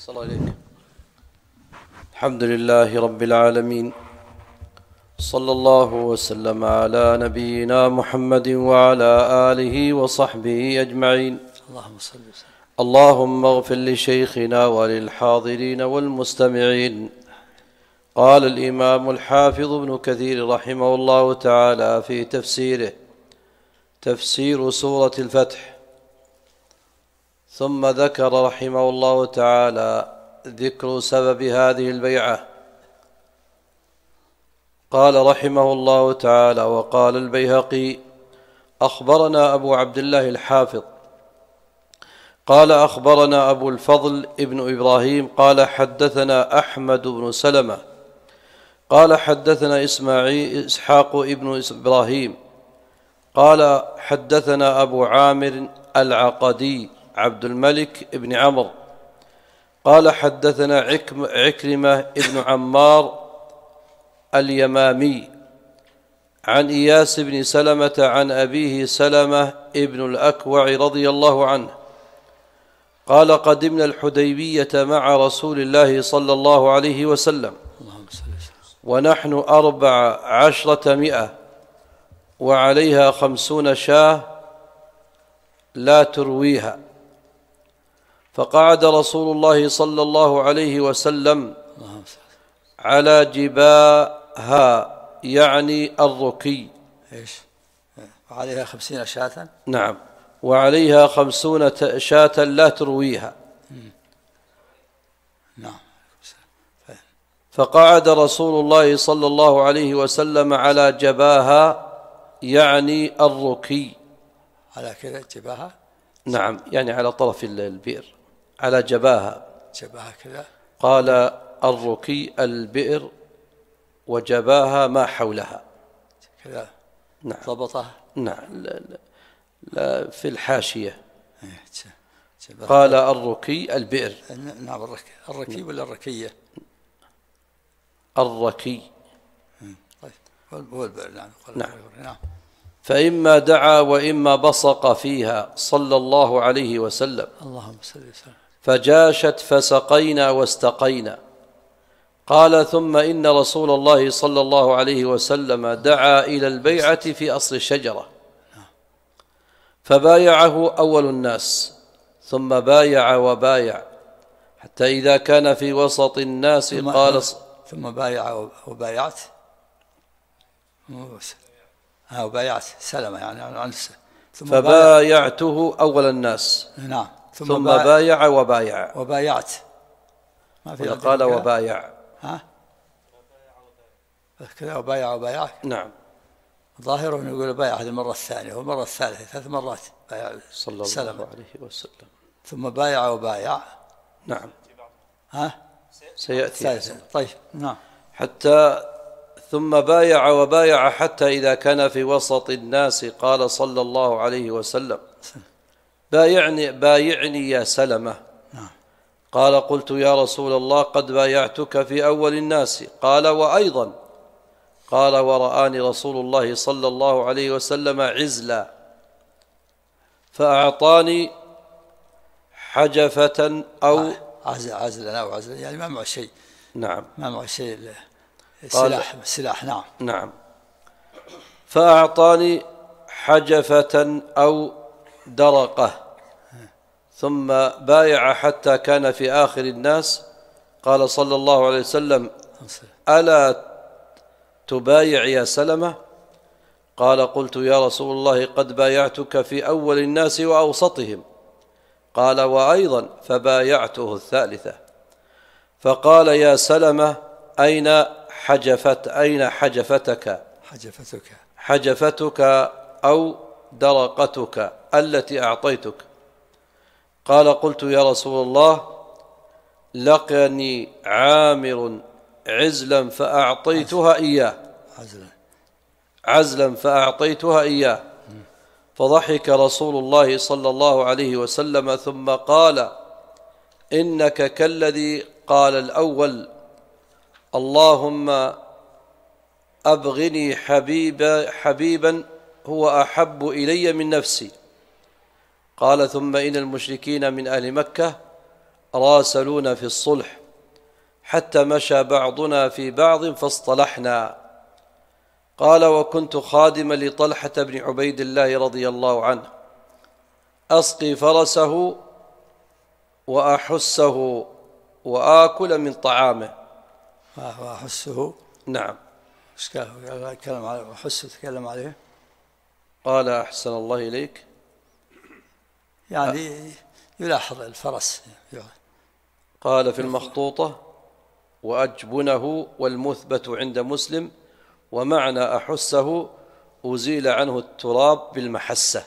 صلى الله عليك. الحمد لله رب العالمين، صلى الله وسلم على نبينا محمد وعلى آله وصحبه أجمعين. اللهم صل وسلم. اللهم اغفر لشيخنا وللحاضرين والمستمعين. قال الإمام الحافظ ابن كثير رحمه الله تعالى في تفسيره: تفسير سورة الفتح. ثم ذكر رحمه الله تعالى ذكر سبب هذه البيعة. قال رحمه الله تعالى: وقال البيهقي: أخبرنا أبو عبد الله الحافظ قال أخبرنا أبو الفضل ابن إبراهيم قال حدثنا أحمد بن سلمة قال حدثنا إسحاق ابن إبراهيم قال حدثنا أبو عامر العقدي عبد الملك ابن عمرو قال حدثنا عكرمة ابن عمار اليمامي عن إياس بن سلمة عن أبيه سلمة ابن الأكوع رضي الله عنه قال: قدمنا الحديبية مع رسول الله صلى الله عليه وسلم ونحن 14 وعليها 50 شاة لا ترويها. فقعد رسول الله صلى الله عليه وسلم على جباها، يعني الركي. ايش؟ وعليها 50 شاة؟ نعم، وعليها 50 شاة لا ترويها. نعم. فقعد رسول الله صلى الله عليه وسلم على جباها، يعني الركي. على كذا جباها؟ نعم، يعني على طرف البئر، على جباها. جباها كذا. قال: الركي البئر، وجباها ما حولها كذا. نعم. ضبطها؟ نعم، لا في الحاشية. قال: الركي البئر. نعم، الركي ولا الركية؟ الركي. طيب، هو البئر. نعم. فإما دعا وإما بصق فيها صلى الله عليه وسلم. اللهم صل وسلم. فجاشت فسقينا واستقينا. قال: ثم إن رسول الله صلى الله عليه وسلم دعا إلى البيعة في أصل الشجرة، فبايعه أول الناس، ثم بايع وبايع، حتى إذا كان في وسط الناس قال: ثم بايع وبايعت. وبايعت سلمة يعني عن فبايعته أول الناس. نعم. ثم بايع وبايع. وبايعت. ما في قال وبايع. كذا وبايع وبايع. نعم. ظاهره انه يقول بايع هذه المرة الثانية والمرة الثالثة، 3 مرات بايع صلى الله عليه وسلم. ثم بايع وبايع. نعم. سيأتي. طيب. نعم. ثم بايع وبايع حتى إذا كان في وسط الناس قال صلى الله عليه وسلم: بايعني يا سلمة. قال: قلت يا رسول الله قد بايعتك في أول الناس. قال: وأيضا. قال: ورآني رسول الله صلى الله عليه وسلم عزلا، فأعطاني حجفة أو عزلا أو عزلا، يعني ما معه شيء. نعم، ما معه شيء. سلاح. نعم. فأعطاني حجفة أو درقة، ثم بايع حتى كان في آخر الناس. قال صلى الله عليه وسلم: ألا تبايع يا سلمة؟ قال: قلت يا رسول الله قد بايعتك في أول الناس وأوسطهم. قال: وأيضا. فبايعته الثالثة. فقال: يا سلمة، أين حجفتك أو درقتك التي أعطيتك؟ قال: قلت يا رسول الله لقني عامر عزلا فأعطيتها إياه. فضحك رسول الله صلى الله عليه وسلم ثم قال: إنك كالذي قال الأول: اللهم أبغني حبيبا هو أحب إلي من نفسي. قال: ثم إن المشركين من أهل مكة راسلون في الصلح حتى مشى بعضنا في بعض فاصطلحنا. قال: وكنت خادما لطلحة بن عبيد الله رضي الله عنه، أسقي فرسه وأحسه وآكل من طعامه. وأحسه؟ نعم. ايش قال؟ تكلم عليه وأحسه، تكلم عليه. قال: أحسن الله إليك، يعني يلاحظ الفرس. قال في المخطوطة: وأجبنه، والمثبت عند مسلم ومعنى أحسه أزيل عنه التراب بالمحسة.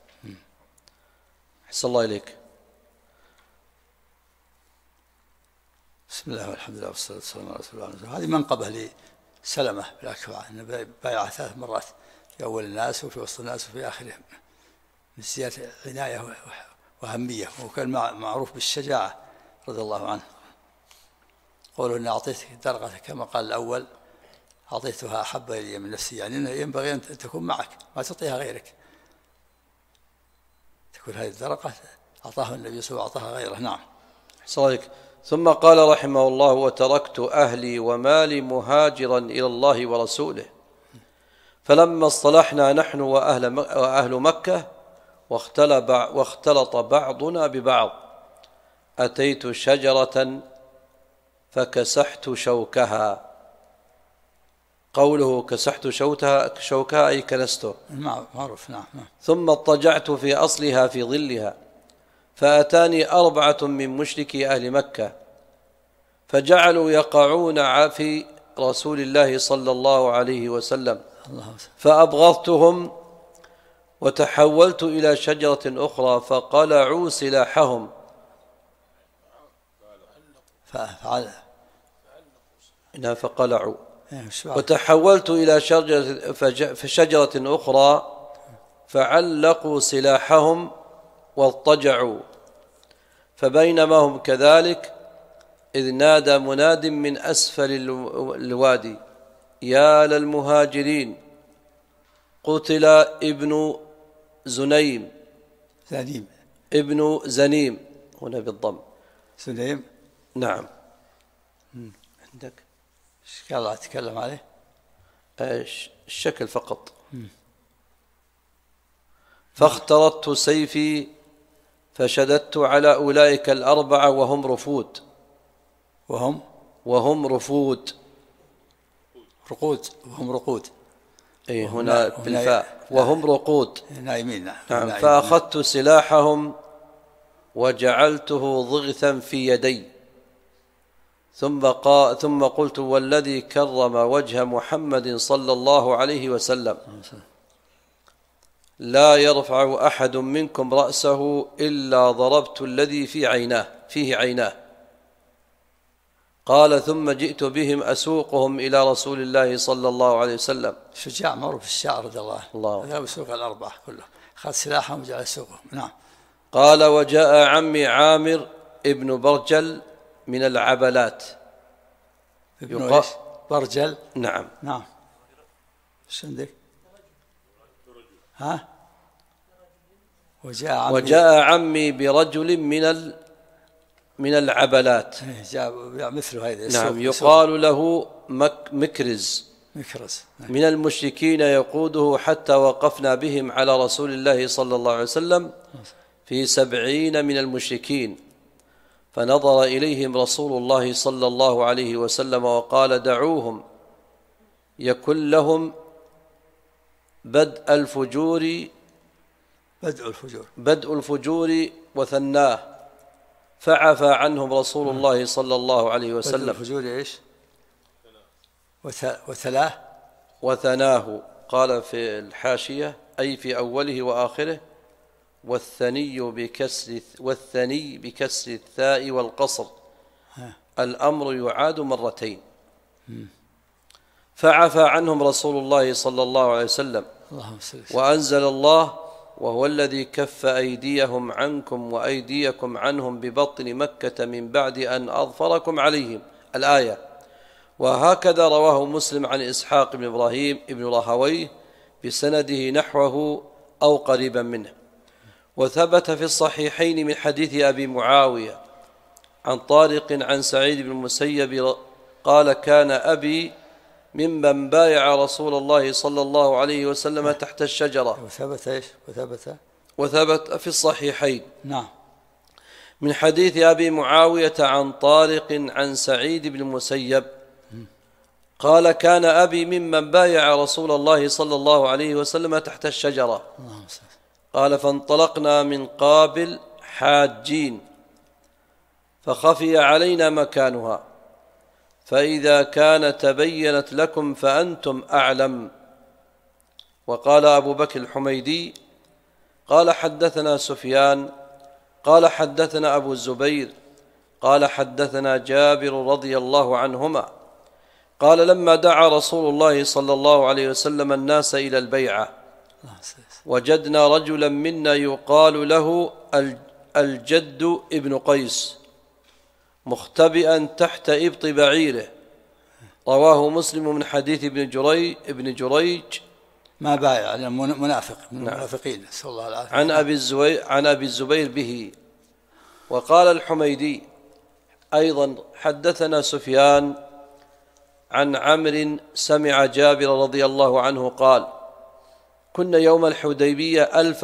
أحسن الله إليك. بسم الله والحمد لله والصلاة والسلام على رسول الله. هذه منقبة لسلمة بالأكوع، أنه بايع 3 مرات، في أول الناس وفي وسط الناس وفي آخرهم، من زيادة عناية وأهمية، وكان معروف بالشجاعة رضي الله عنه. قولوا إن أعطيتك درغة كما قال الأول، أعطيتها أحب إلي من نفسي، يعني إنه ينبغي أن تكون معك، ما تعطيها غيرك، تكون هذه الدرقة أعطاها النبي صلى الله عليه وسلم وأعطاها غيره. نعم. صحيح. ثم قال رحمه الله: وتركت أهلي ومالي مهاجرا إلى الله ورسوله، فلما اصطلحنا نحن وأهل مكة واختلط بعضنا ببعض، أتيت شجرة فكسحت شوكها. قوله كسحت شوكها أي كنسته، معروف. نعم. ثم اضطجعت في أصلها في ظلها، فأتاني 4 من مشركي أهل مكة، فجعلوا يقعون في رسول الله صلى الله عليه وسلم، فأبغضتهم وتحولت إلى شجرة أخرى فقلعوا سلاحهم. فقلعوا. وتحولت إلى شجرة أخرى فعلقوا سلاحهم واضطجعوا، فبينما هم كذلك إذ نادى مناد من أسفل الوادي: يا للمهاجرين، قتل ابن زنيم. ابن زنيم هنا بالضم. زنيم. نعم. عندك ايش قال أتكلم عليه؟ الشكل فقط. فاخترت سيفي فشددت على أولئك 4 وهم رفود. وهم رفود. وهم رقود. أي هنا بالفاء. وهم رقود نائمين. نعم. فأخذت سلاحهم وجعلته ضغثا في يدي، ثم قلت: والذي كرم وجه محمد صلى الله عليه وسلم، لا يرفع أحد منكم رأسه إلا ضربت الذي فيه عيناه. قال: ثم جئت بهم أسوقهم إلى رسول الله صلى الله عليه وسلم. شجاع معروف الشاعر رضي الله عنه، يسوق 4 كله، أخذ سلاحهم وجعل يسوقهم. نعم. قال: وجاء عمي عامر ابن برجل من العبلات. ابن برجل. نعم. ايش عندك؟ ها؟ وجاء عمي برجل من العبلات. جاء مثله هذا. نعم. يقال له مكرز من المشركين، يقوده حتى وقفنا بهم على رسول الله صلى الله عليه وسلم في 70 من المشركين، فنظر إليهم رسول الله صلى الله عليه وسلم وقال: دعوهم، يكن لهم بدء الفجور وثناه. فعفى عنهم رسول الله صلى الله عليه وسلم. بدء الفجور إيش؟ وثناه. قال في الحاشية: أي في أوله وآخره. والثني بكسر الثاء والقصر، الأمر يعاد 2 مرتين. فعفى عنهم رسول الله صلى الله عليه وسلم، وأنزل الله: وهو الذي كف أيديهم عنكم وأيديكم عنهم ببطن مكة من بعد أن أظفركم عليهم، الآية. وهكذا رواه مسلم عن إسحاق بن إبراهيم بن راهويه بسنده نحوه أو قريبا منه. وثبت في الصحيحين من حديث أبي معاوية عن طارق عن سعيد بن المسيب قال كان أبي ممن بايع رسول الله صلى الله عليه وسلم تحت الشجرة. وثبت إيش؟ وثبت في الصحيحين. نعم. من حديث أبي معاوية عن طارق عن سعيد بن المسيب قال كان أبي ممن بايع رسول الله صلى الله عليه وسلم تحت الشجرة. قال فانطلقنا من قابل حاجين فخفي علينا مكانها، فإذا كان تبينت لكم فأنتم أعلم. وقال أبو بكر الحميدي قال حدثنا سفيان قال حدثنا أبو الزبير قال حدثنا جابر رضي الله عنهما قال لما دعا رسول الله صلى الله عليه وسلم الناس إلى البيعة وجدنا رجلا منا يقال له الجد ابن قيس مختبئا تحت إبط بعيره. رواه مسلم من حديث ابن جريج ما بايع يعني منافق من المنافقين نسأل الله العافية. عن أبي الزبير به. وقال الحميدي أيضا حدثنا سفيان عن عمرو سمع جابر رضي الله عنه قال كنا يوم الحديبية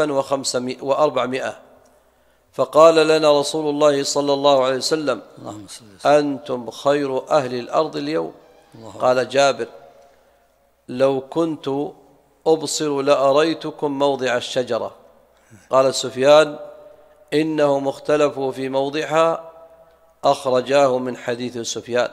1400 فقال لنا رسول الله صلى الله عليه وسلم أنتم خير أهل الأرض اليوم. قال جابر لو كنت أبصر لأريتكم موضع الشجرة. قال سفيان إنهم اختلفوا في موضعها أخرجاه من حديث سفيان.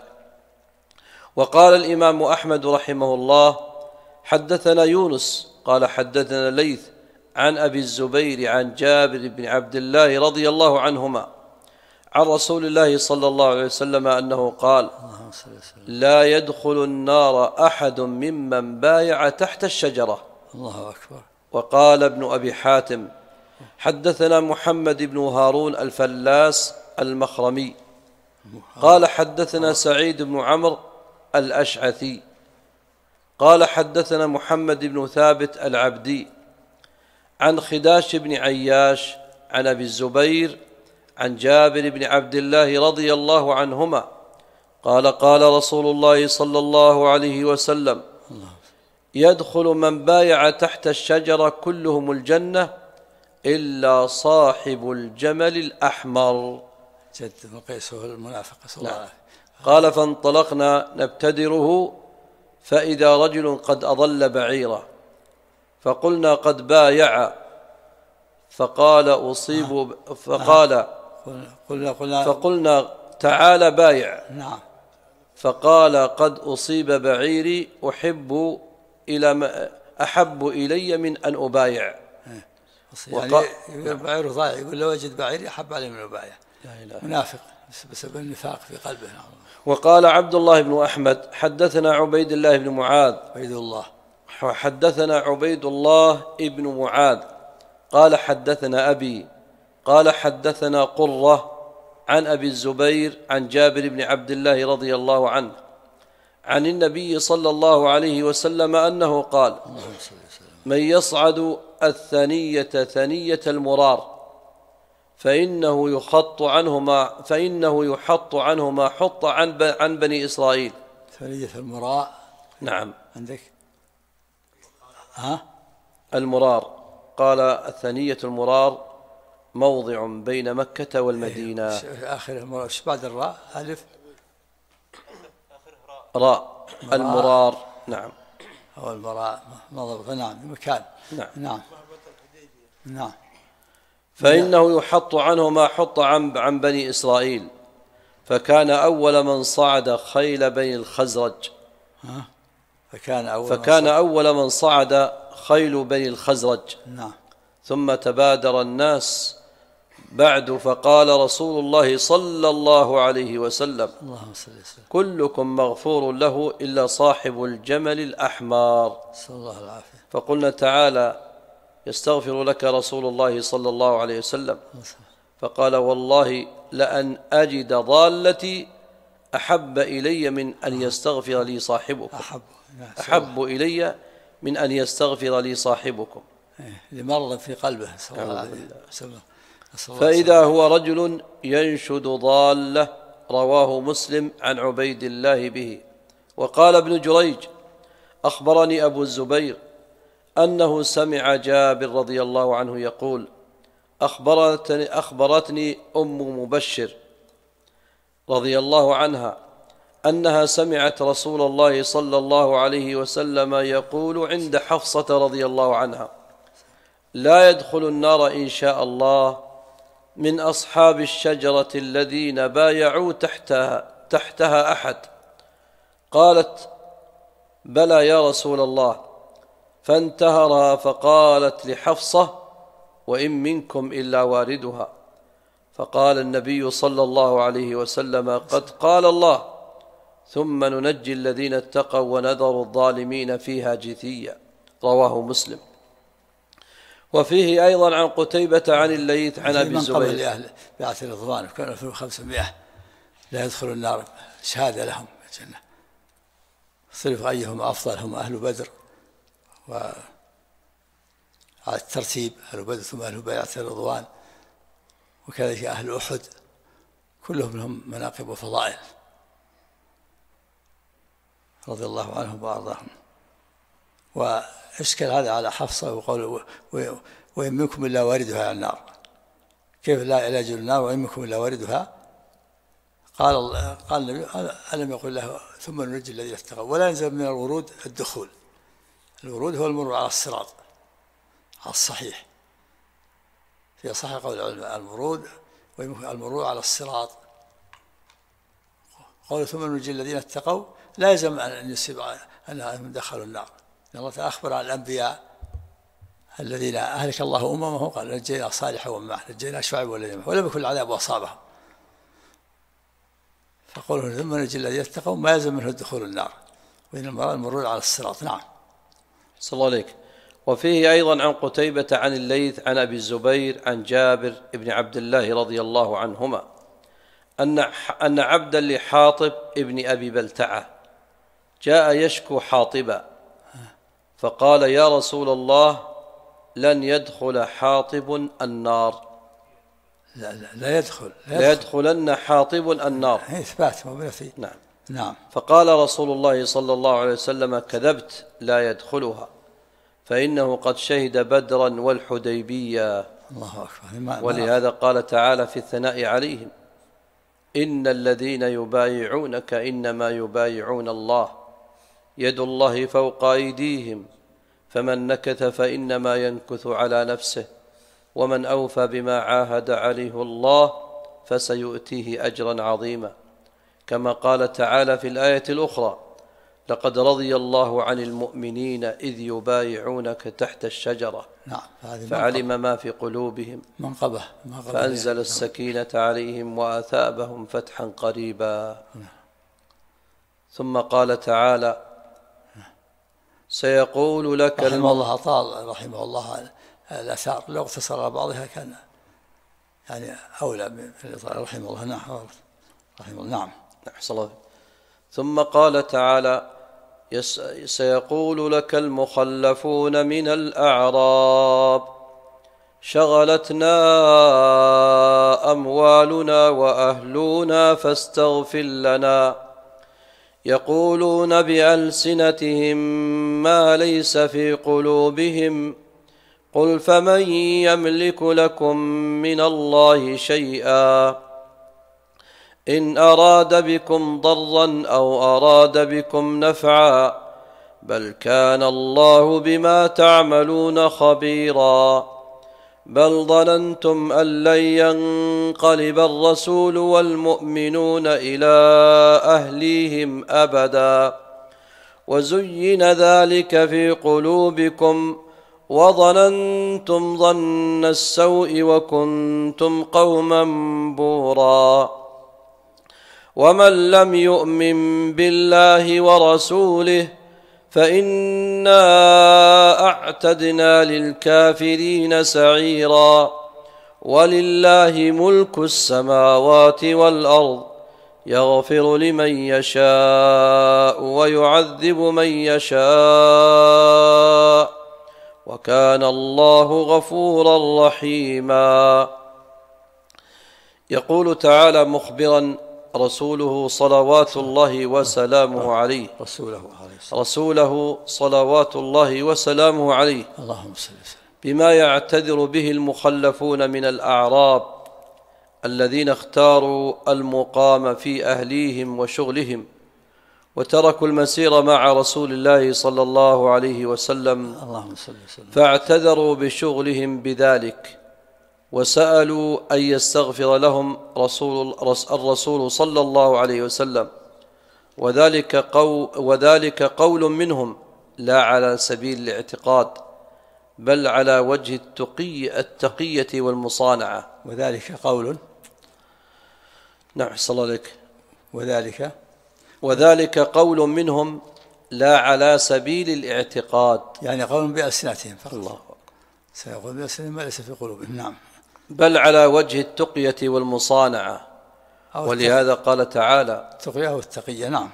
وقال الإمام أحمد رحمه الله حدثنا يونس قال حدثنا ليث عن أبي الزبير عن جابر بن عبد الله رضي الله عنهما عن رسول الله صلى الله عليه وسلم أنه قال لا يدخل النار أحد ممن بايع تحت الشجرة. الله أكبر. وقال ابن أبي حاتم حدثنا محمد بن هارون الفلاس المخرمي قال حدثنا سعيد بن عمرو الأشعثي قال حدثنا محمد بن ثابت العبدي عن خداش بن عياش عن أبي الزبير عن جابر بن عبد الله رضي الله عنهما قال قال رسول الله صلى الله عليه وسلم يدخل من بايع تحت الشجرة كلهم الجنة إلا صاحب الجمل الأحمر. جد بن قيس هو المنافق صلى الله عليه وسلم. قال فانطلقنا نبتدره فإذا رجل قد أضل بعيره فقلنا قد بايع فقال أصيب فقلنا تعال بايع. نعم. فقال قد أصيب بعيري أحب إلي من أن أبايع. يعني بعيره ضايع يقول لو وجد بعيري أحب علي من أبايع. منافق بسبب النفاق في قلبه. وقال عبد الله بن أحمد حدثنا عبيد الله بن معاذ حدثنا عبيد الله بن معاذ قال حدثنا أبي قال حدثنا قرة عن أبي الزبير عن جابر بن عبد الله رضي الله عنه عن النبي صلى الله عليه وسلم أنه قال من يصعد ثنية المرار فإنه يحط عنه ما حط عن بني إسرائيل. ثنية المراء. نعم. عندك المرار قال الثنية المرار موضع بين مكة والمدينة. آخر المرار ايش بعد الراء؟ ألف راء المرار. نعم. هو المراء مضبط. نعم مكان. نعم. نعم. فإنه يحط عنه ما حط عن بني إسرائيل فكان أول من صعد خيل بني الخزرج. فكان أول من صعد خيل بني الخزرج. نعم. ثم تبادر الناس بعد فقال رسول الله صلى الله عليه وسلم كلكم مغفور له إلا صاحب الجمل الأحمر. صلى الله العافية. فقلنا تعالى يستغفر لك رسول الله صلى الله عليه وسلم فقال والله لأن أجد ضالتي أحب إلي من أن يستغفر لي صاحبكم. أحب إلي من أن يستغفر لي صاحبكم. لمرض في قلبه صلى الله عليه وسلم. فإذا هو رجل ينشد ضالة، رواه مسلم عن عبيد الله به. وقال ابن جريج: أخبرني أبو الزبير أنه سمع جابر رضي الله عنه يقول: أخبرتني أم مبشر رضي الله عنها أنها سمعت رسول الله صلى الله عليه وسلم يقول عند حفصة رضي الله عنها: لا يدخل النار إن شاء الله من أصحاب الشجرة الذين بايعوا تحتها أحد. قالت: بلى يا رسول الله. فانتهرها فقالت لحفصة: وإن منكم إلا واردها. فقال النبي صلى الله عليه وسلم: قد قال الله: ثم ننجي الذين اتقوا ونذر الظالمين فيها جثيا. رواه مسلم. وفيه أيضا عن قتيبة عن الليث عن أبي الزبير: من قبل أهل بيعة الرضوان كانوا 2500 لا يدخل النار، شهادة لهم الجنة. صرف أيهم أفضل، هم أهل بدر، وعلى الترتيب أهل بدر ثم أهل بيعة الرضوان، وكذلك أهل أحد، كلهم لهم مناقب وفضائل رضي الله عنهم وأرضاهم. واشكل هذا على حفصة وقول: وإن منكم إلا واردها على النار. كيف لا يجوز النار وإن منكم إلا واردها؟ قال النبي: ألم يقل له: ثم ننجي الذين اتقوا ولا يلزم من الورود الدخول. الورود هو المرور على الصراط على الصحيح، في صحيح قول العلماء المرور على الصراط. قول ثم ننجي الذين اتقوا لا يلزم أن يصيب أنهم دخلوا النار. الله تعالى أخبر عن الأنبياء الذين أهلك الله أممهم، قال: نجينا صالحا ومعه، نجينا شعيب والذين معه، ولم يكن العذاب وأصابهم. فقوله ثم ننجي الذين اتقوا ما يلزم منه دخول النار، وإنما المرور على الصراط. نعم. صلى الله عليك. وفيه أيضا عن قتيبة عن الليث عن أبي الزبير عن جابر بن عبد الله رضي الله عنهما أن عبدا لحاطب ابن أبي بلتعة جاء يشكو حاطبا، فقال: يا رسول الله، لن يدخل حاطب النار. لا يدخلن حاطب النار. إثبات وبنفي. نعم. فقال رسول الله صلى الله عليه وسلم: كذبت، لا يدخلها، فإنه قد شهد بدرا والحديبية. الله أكبر. ولهذا قال تعالى في الثناء عليهم: إن الذين يبايعونك إنما يبايعون الله، يد الله فوق أيديهم، فمن نكث فإنما ينكث على نفسه، ومن أوفى بما عاهد عليه الله فسيؤتيه أجرا عظيما. كما قال تعالى في الآية الأخرى: لقد رضي الله عن المؤمنين إذ يبايعونك تحت الشجرة فعلم ما في قلوبهم فأنزل السكينة عليهم وأثابهم فتحا قريبا. ثم قال تعالى: سيقول لك رحمه الله طال رحمه الله الأثار، لو اقتصر على بعضها كان يعني أولى من رحمه الله. نعم. رحمه الله. نعم. ثم قال تعالى: سيقول لك المخلفون من الأعراب شغلتنا أموالنا وأهلنا فاستغفر لنا، يقولون بألسنتهم ما ليس في قلوبهم، قل فمن يملك لكم من الله شيئا إن أراد بكم ضرا أو أراد بكم نفعا، بل كان الله بما تعملون خبيرا، بل ظننتم أن لن ينقلب الرسول والمؤمنون إلى أهليهم أبدا، وزين ذلك في قلوبكم وظننتم ظن السوء وكنتم قوما بورا، ومن لم يؤمن بالله ورسوله فإنا أعتدنا للكافرين سعيرا، ولله ملك السماوات والأرض يغفر لمن يشاء ويعذب من يشاء، وكان الله غفورا رحيما. يقول تعالى مخبرا رسوله صلوات الله وسلامه عليه رسوله صلوات الله وسلامه عليه اللهم صل وسلم بما يعتذر به المخلفون من الأعراب الذين اختاروا المقام في أهليهم وشغلهم وتركوا المسير مع رسول الله صلى الله عليه وسلم، فاعتذروا بشغلهم بذلك وسألوا أن يستغفر لهم الرسول صلى الله عليه وسلم، وذلك قول منهم لا على سبيل الاعتقاد بل على وجه التقية والمصانعة. وذلك قول، نعم صلى الله عليك. وذلك قول منهم لا على سبيل الاعتقاد، يعني قول بألسنتهم فقط. الله سيقول بألسنتهم ما ليس في قلوبهم. نعم. بل على وجه التقية والمصانعة، ولهذا قال تعالى التقية والتقية. نعم.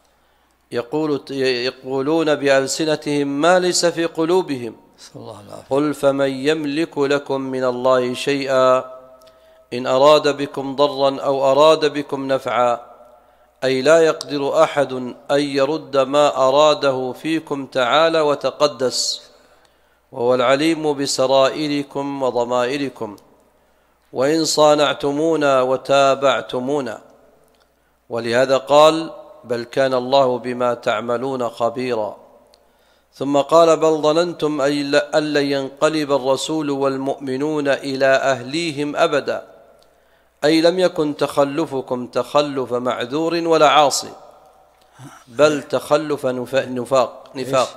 يقولون بألسنتهم ما ليس في قلوبهم، قل فمن يملك لكم من الله شيئا إن أراد بكم ضرا أو أراد بكم نفعا، أي لا يقدر أحد أن يرد ما أراده فيكم تعالى وتقدس، وهو العليم بسرائركم وضمائركم وإن صانعتمونا وتابعتمونا. ولهذا قال بل كان الله بما تعملون خبيرا. ثم قال بل ظننتم أن لن ينقلب الرسول والمؤمنون إلى أهليهم أبدا، أي لم يكن تخلفكم تخلف معذور ولا عاصي بل تخلف نفاق.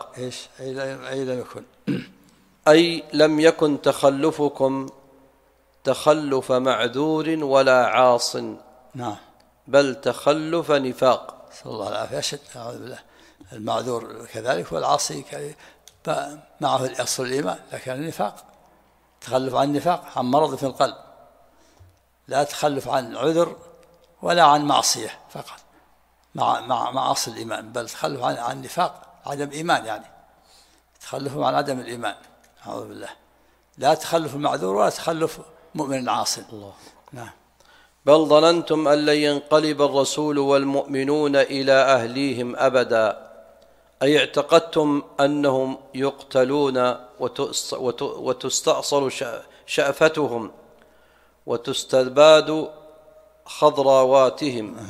أي لم يكن تخلفكم تخلف معذور ولا عاص. نعم. بل تخلف نفاق. صلى الله عليه وسلم. أعوذ بالله. المعذور كذلك والعاصي معه الأصل الإيمان لكن النفاق تخلف عن نفاق، عن مرض في القلب، لا تخلف عن عذر ولا عن معصية فقط مع أصل الإيمان، بل تخلف عن نفاق عدم إيمان، يعني تخلف عن عدم الإيمان. أعوذ بالله. لا تخلف المعذور ولا تخلف مؤمن عاصي. الله. نعم. بل ظننتم أن لن ينقلب الرسول والمؤمنون إلى أهليهم أبدا، أي اعتقدتم أنهم يقتلون وتستأصل شأفتهم وتستباد خضروائهم.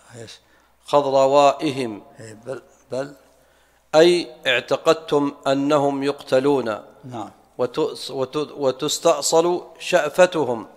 بل أي اعتقدتم أنهم يقتلون. نعم. وتستأصل شأفتهم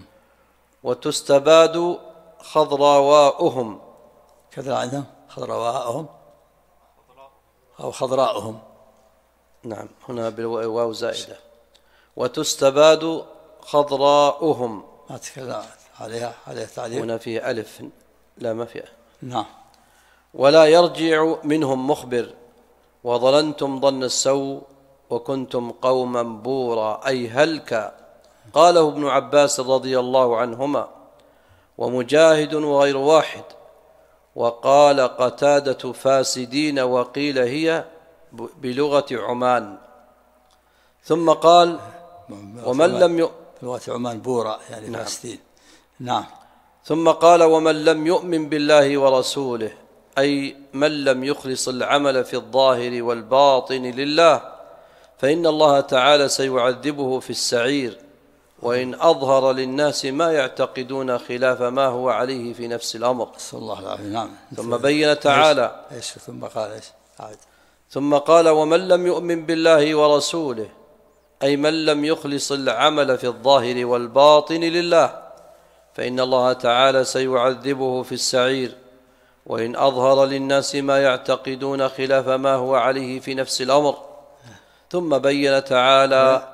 وتستباد خضراؤهم. كذا عندهم خضراؤهم أو خضراؤهم. نعم هنا بالواو زائدة. وتستباد خضراؤهم. ما تكلم عليها تعليل. هنا فيه ألف لا ما فيه. نعم. ولا يرجع منهم مخبر. وظننتم ظن السوء وكنتم قوما بورا، أي هلكا. قاله ابن عباس رضي الله عنهما ومجاهد وغير واحد. وقال قتادة فاسدين، وقيل هي بلغة عمان. ثم قال ومن لم بلغة عمان بورا يعني فاسدين. نعم. ثم قال ومن لم يؤمن بالله ورسوله، أي من لم يخلص العمل في الظاهر والباطن لله، فإن الله تعالى سيعذبه في السعير، وإن أظهر للناس ما يعتقدون خلاف ما هو عليه في نفس الأمر. صلى الله عليه وسلم. نعم. ثم بين تعالى ثم قال ومن لم يؤمن بالله ورسوله، أي من لم يخلص العمل في الظاهر والباطن لله، فإن الله تعالى سيعذبه في السعير، وإن أظهر للناس ما يعتقدون خلاف ما هو عليه في نفس الأمر. ثم بين تعالى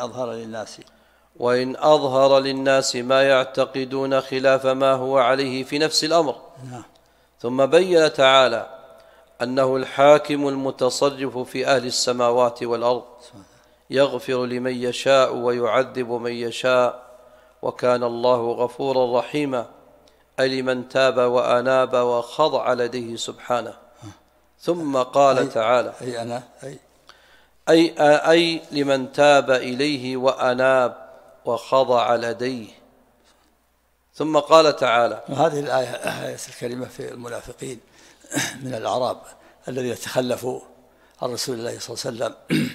وإن أظهر للناس ما يعتقدون خلاف ما هو عليه في نفس الأمر. ثم بين تعالى أنه الحاكم المتصرف في أهل السماوات والأرض، يغفر لمن يشاء ويعذب من يشاء، وكان الله غفورا رحيما، أي لمن تاب وأناب وخضع لديه سبحانه. ثم قال تعالى أي لمن تاب إليه وأناب وخضع لديه. ثم قال تعالى: هذه الآية الكريمة في المنافقين من الأعراب الذين تخلفوا عن رسول الله صلى الله عليه وسلم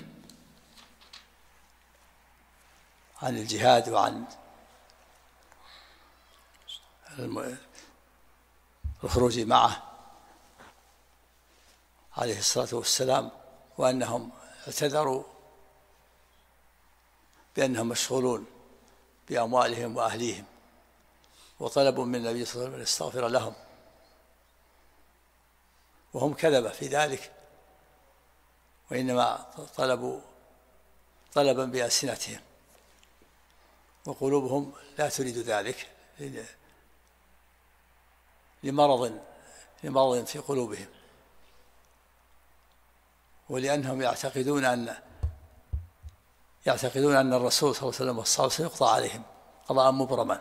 عن الجهاد وعن الخروج معه عليه الصلاة والسلام، وأنهم اعتذروا بأنهم مشغولون بأموالهم وأهليهم، وطلبوا من النبي صلى الله عليه وسلم أن يستغفر لهم، وهم كذبة في ذلك، وإنما طلبوا طلبا بألسنتهم وقلوبهم لا تريد ذلك لمرض في قلوبهم، ولأنهم يعتقدون أن الرسول صلى الله عليه وسلم والصحابة سيقضى عليهم قضاء مبرما،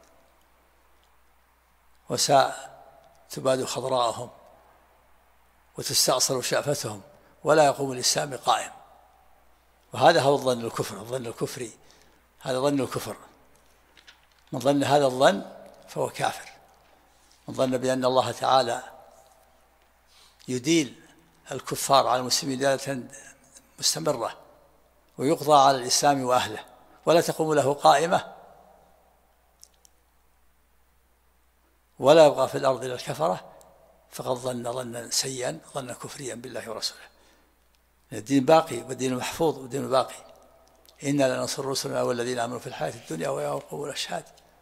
وستباد خضراءهم وتستأصل شأفتهم ولا يقوم الإسلام قائم. وهذا هو الظن الكفري، هذا ظن الكفر. من ظن هذا الظن فهو كافر. من ظن بأن الله تعالى يديل الكفار على المسلمين دالة مستمرة ويقضى على الإسلام وأهله ولا تقوم له قائمة ولا يبقى في الأرض إلا الكفرة، فقد ظن ظنا سيئا، ظنا كفريا بالله ورسوله. الدين باقي والدين محفوظ والدين باقي. إنا لننصر رسلنا والذين آمنوا في الحياة الدنيا ويوم يقوم الأشهاد.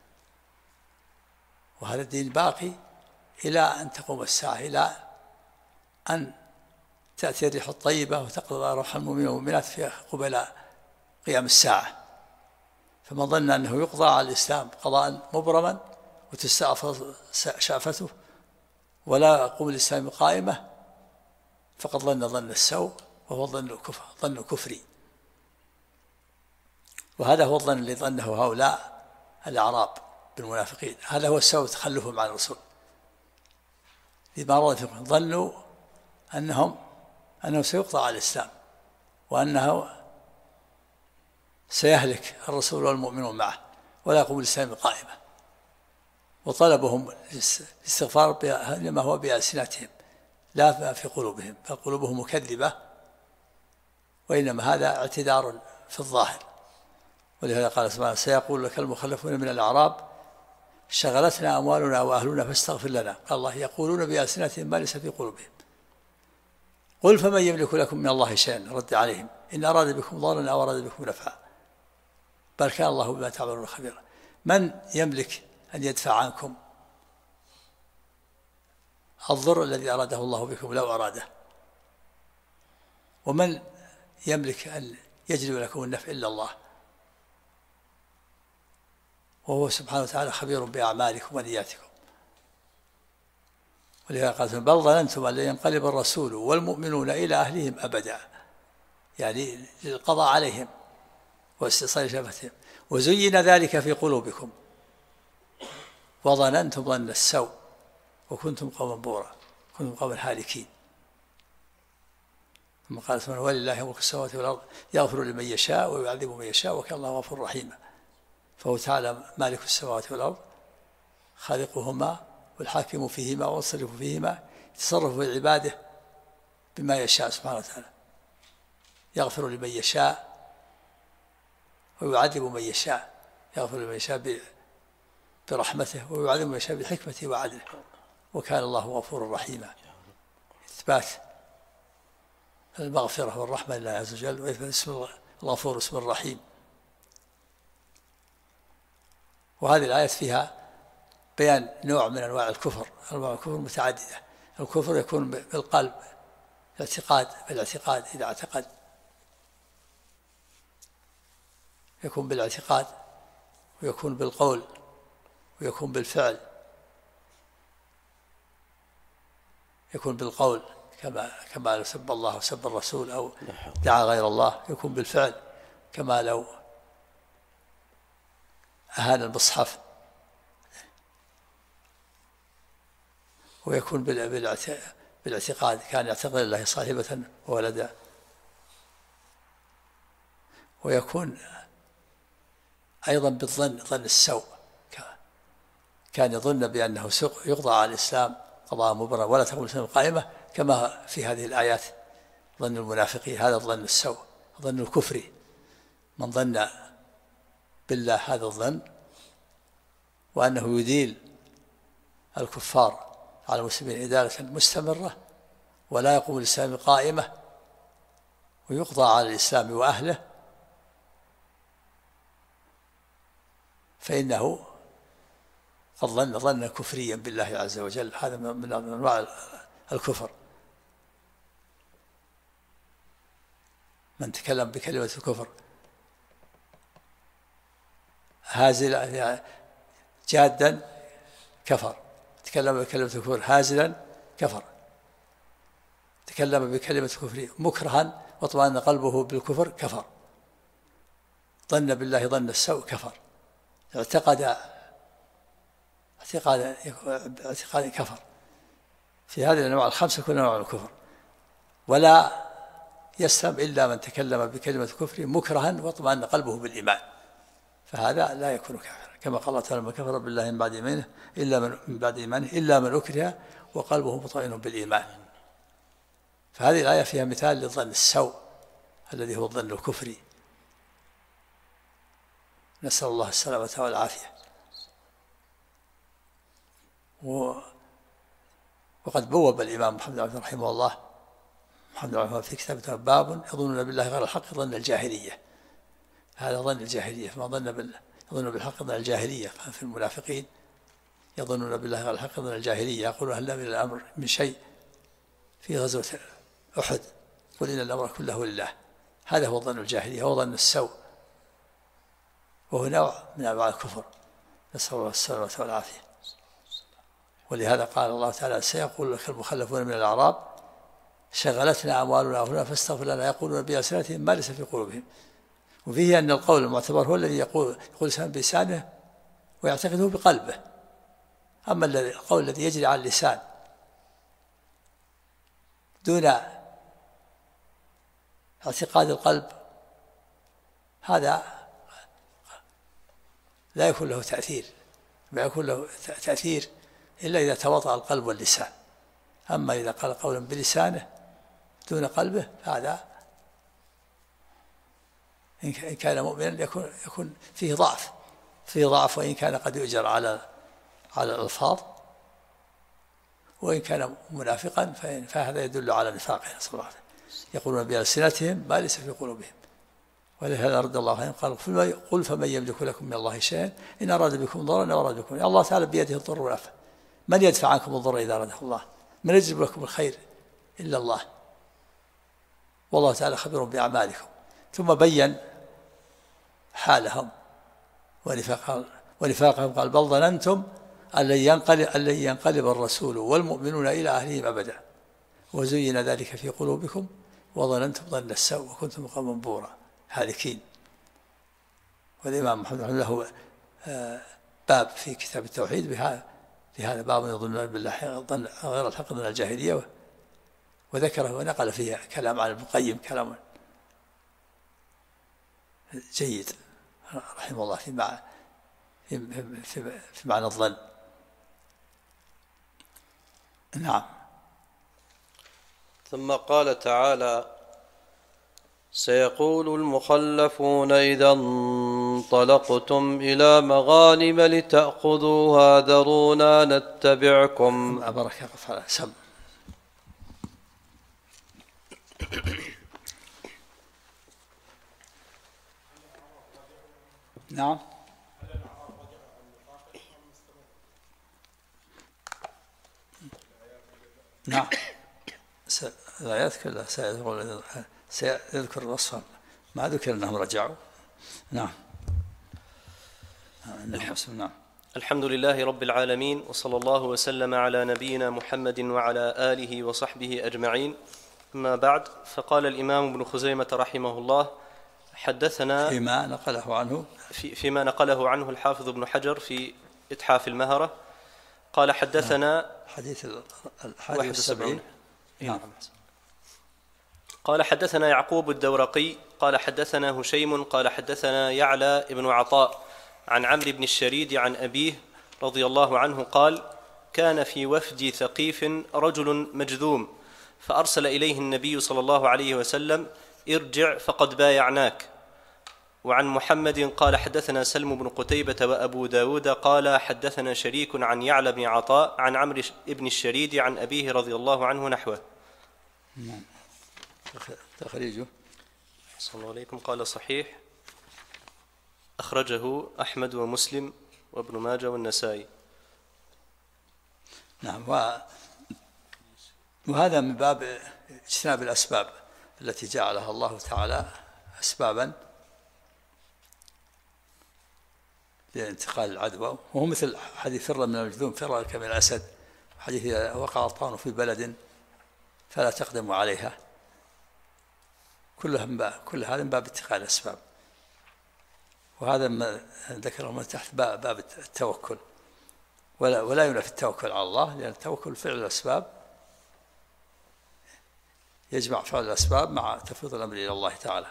وهذا الدين باقي إلى أن تقوم الساعة، إلى أن تأتي الريح الطيبة وتقضى روح المؤمنين والمؤمنات في قبل قيام الساعة. فمن ظن أنه يقضى على الإسلام قضاء مبرما وتستأصل شأفته ولا يقوم الإسلام قائمة، فقد ظن السوء، وهو ظن كفري. وهذا هو الظن الذي ظنه هؤلاء الأعراب بالمنافقين، هذا هو السبب تخلفهم عن الرسول. لما ظنوا أنه سيقضى على الإسلام وأنه سيهلك الرسول والمؤمنون معه ولا يقوم الإسلام قائمة، وطلبهم الاستغفار لما هو بألسنتهم لا في قلوبهم، فقلوبهم مكذبة، وإنما هذا اعتذار في الظاهر. ولهذا قال سبحانه: سيقول لك المخلفون من الأعراب شغلتنا أموالنا وأهلنا فاستغفر لنا. قال الله: يقولون بألسنتهم ما ليس في قلوبهم. قل فمن يملك لكم من الله شيئا. رد عليهم: إن أراد بكم ضرا أو أراد بكم نفعا بل كان الله بما تعملون خبيرا. من يملك أن يدفع عنكم الضر الذي أراده الله بكم لو أراده؟ ومن يملك أن يجلب لكم النفع إلا الله؟ وهو سبحانه وتعالى خبير بأعمالكم ونياتكم. ولهذا قال: بل ظننتم أن لن ينقلب الرسول والمؤمنون إلى أهلهم أبدا، يعني للقضاء عليهم واستئصال شفتهم، وزين ذلك في قلوبكم وظننتم ظن السوء وكنتم قوما بورا، كنتم قوما هالكين. ثم قال سبحانه: ولله ملك السماوات والأرض يغفر لمن يشاء ويعذب من يشاء وكان الله غفورا رحيما. فهو تعالى مالك السماوات والأرض، خالقهما والحاكم فيهما والمتصرف فيهما، يتصرف في عباده بما يشاء سبحانه وتعالى، يغفر لمن يشاء ويعذب من يشاء، يغفر لمن يشاء برحمته ويعذب من يشاء بحكمته وعدله، وكان الله غفورا رحيما. إثبات المغفرة والرحمة لله عز وجل، وإثبات اسم الغفور اسم الرحيم. وهذه الآية فيها بيان نوع من أنواع الكفر. أنواع الكفر متعددة. الكفر يكون بالقلب، بالاعتقاد إذا اعتقد، يكون بالاعتقاد، ويكون بالقول، ويكون بالفعل. يكون بالقول كما لو سب الله وسب الرسول أو دعا غير الله، يكون بالفعل كما لو أهان المصحف، ويكون بالاعتقاد كان يعتقد الله صاحبة وولدا، ويكون أيضا بالظن، ظن السوء، كان يظن بأنه يقضى على الإسلام قضاء مبررا ولا تقوم الإسلام قائمة، كما في هذه الآيات ظن المنافقين. هذا الظن السوء، ظن الكفر. من ظن بالله هذا الظن وأنه يديل الكفار على المسلمين إدالة مستمرة ولا يقوم الإسلام قائمة ويقضى على الإسلام وأهله، فإنه قد ظن ظنا كفريا بالله عز وجل. هذا من أنواع الكفر. من تكلم بكلمة الكفر هازلا جادا كفر، تكلم بكلمة الكفر هازلا كفر، تكلم بكلمة الكفر مكرها واطمأن قلبه بالكفر كفر، ظن بالله ظن السوء كفر، اعتقاد كفر. في هذه الأنواع الخمسة كل نوع الكفر. ولا يسلم إلا من تكلم بكلمة الكفر مكرها واطمأن قلبه بالإيمان، فهذا لا يكون كافرا، كما قال الله تعالى: من كفر بالله من بعد إيمانه إلا من أكره وقلبه مطمئن بالإيمان. فهذه الآية فيها مثال للظن السوء الذي هو الظن الكفري، نسأل الله السلامة والعافية. وقد بوب الإمام محمد بن رحمه الله في كتابه باب يظنون بالله غير الحق ظن الجاهلية. هذا ظن الجاهلية، فما يظن بالحق ظن الجاهلية. في المنافقين يظنون بالله غير الحق ظن الجاهلية، يقولون هل من الأمر من شيء في غزوة أحد قل إن الأمر كله لله. هذا هو ظن الجاهلية، هو ظن السوء، وهو نوع من أنواع الكفر، نسأل الله السلامة والعافية. ولهذا قال الله تعالى: سيقول لك المخلفون من الأعراب شغلتنا أموالنا وأهلنا فاستغفر لنا، يقولون بألسنتهم ما ليس في قلوبهم. وفيه أن القول المعتبر هو الذي يقول الإنسان بلسانه ويعتقده بقلبه. أما القول الذي يجري على اللسان دون اعتقاد القلب، هذا لا يكون له تأثير، ما يكون له تأثير إلا إذا تواطأ القلب واللسان. أما إذا قال قولا بلسانه دون قلبه فهذا إن كان مؤمنا يكون فيه ضعف، وإن كان قد يؤجر على الألفاظ، وإن كان منافقا فهذا يدل على نفاقه صلى الله عليه وسلم. يقولون بألسنتهم ما ليس في قلوبهم. ولهذا رد الله عنهم قال: قل فمن يملك لكم من الله شيئا إن أراد بكم ضرا أو أراد بكم. الله تعالى بيده الضر والنفع، من يدفع عنكم الضر إذا أراده الله؟ من يجلب لكم الخير إلا الله، والله تعالى خبير بأعمالكم. ثم بين حالهم ونفاقهم قال: بل ظننتم أن لن ينقلب الرسول والمؤمنون إلى أهلهم أبدا وزين ذلك في قلوبكم وظننتم ظن السوء وكنتم قوما بورا هالكين. والإمام محمد له باب في كتاب التوحيد بهذا باب يظنون بالله ظن غير الحق ظن الجاهلية، وذكره ونقل فيها كلام عن ابن القيم، كلام جيد رحمه الله في معنى الظن. نعم. ثم قال تعالى: سيقول المخلفون إذا انطلقتم إلى مغانم لتأخذوها ذرونا نتبعكم. بارك الله سم. نعم. نعم. الآيات كلها سيذكر الوصف، ما ذكر أنهم رجعوا. نعم. نعم. الحمد لله رب العالمين، وصلى الله وسلم على نبينا محمد وعلى آله وصحبه أجمعين. أما بعد، فقال الإمام ابن خزيمة رحمه الله: حدثنا فيما نقله عنه الحافظ ابن حجر في إتحاف المهرة، قال: حدثنا حديث 71. نعم. قال: حدثنا يعقوب الدورقي قال: حدثنا هشيم قال: حدثنا يعلى ابن عطاء عن عمرو بن الشريد عن أبيه رضي الله عنه قال: كان في وفد ثقيف رجل مجذوم، فأرسل إليه النبي صلى الله عليه وسلم: ارجع فقد بايعناك. وعن محمد قال: حدثنا سلم بن قتيبة وأبو داود قال: حدثنا شريك عن يعلى بن عطاء عن عمرو بن الشريد عن أبيه رضي الله عنه نحوه. تخريجه صلى الله عليكم. قال: صحيح، أخرجه أحمد ومسلم وابن ماجه والنسائي. نعم. وهذا من باب اجتناب الأسباب التي جعلها الله تعالى أسبابا لانتقال العدوى، وهو مثل حديث فر من المجذوم فرارك من الأسد، حديث إذا وقع الطعن في بلد فلا تقدموا عليها. كل هذا من باب اتقاء الأسباب، وهذا ما ذكره من تحت باب التوكل. ولا ينافي التوكل على الله، لأن التوكل فعل الأسباب، يجمع فعل الأسباب مع تفويض الأمر إلى الله تعالى.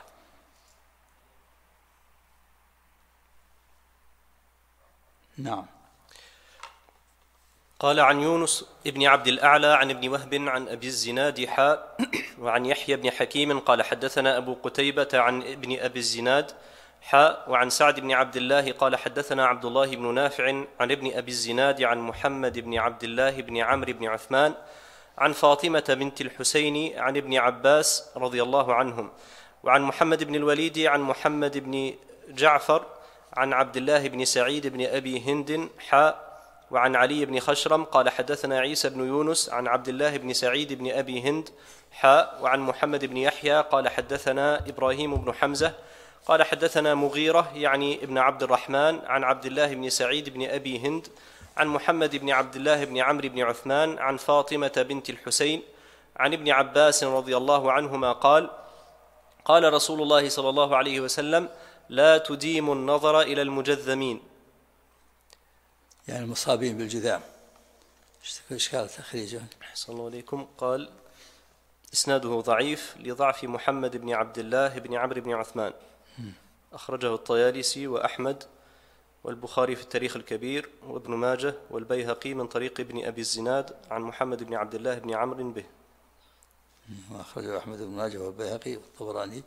نعم. قال: عن يونس ابن عبد الأعلى عن ابن وهب عن أبي الزناد حاء. وعن يحيى بن حكيم قال: حدثنا أبو قتيبة عن ابن أبي الزناد حاء. وعن سعد بن عبد الله قال: حدثنا عبد الله بن نافع عن ابن أبي الزناد عن محمد بن عبد الله بن عمرو بن عثمان عن فاطمة بنت الحسين عن ابن عباس رضي الله عنهم. وعن محمد بن الوليد عن محمد بن جعفر عن عبد الله بن سعيد بن أبي هند حاء. وعن علي بن خشرم قال: حدثنا عيسى بن يونس عن عبد الله بن سعيد بن أبي هند حاء. وعن محمد بن يحيى قال: حدثنا إبراهيم بن حمزة قال: حدثنا مغيرة يعني ابن عبد الرحمن عن عبد الله بن سعيد بن أبي هند عن محمد بن عبد الله بن عمرو بن عثمان عن فاطمة بنت الحسين عن ابن عباس رضي الله عنهما قال: قال رسول الله صلى الله عليه وسلم: لا تديموا النظر إلى المجذمين، يعني المصابين بالجذام. إشكال تخريجه. صلى الله عليكم. قال: إسناده ضعيف لضعف محمد بن عبد الله بن عمرو بن عثمان. أخرجه الطيالسي وأحمد والبخاري في التاريخ الكبير وابن ماجه والبيهقي من طريق ابن أبي الزناد عن محمد بن عبد الله بن عمرو به. وأخرجه أحمد بن ماجه والبيهقي والطبراني.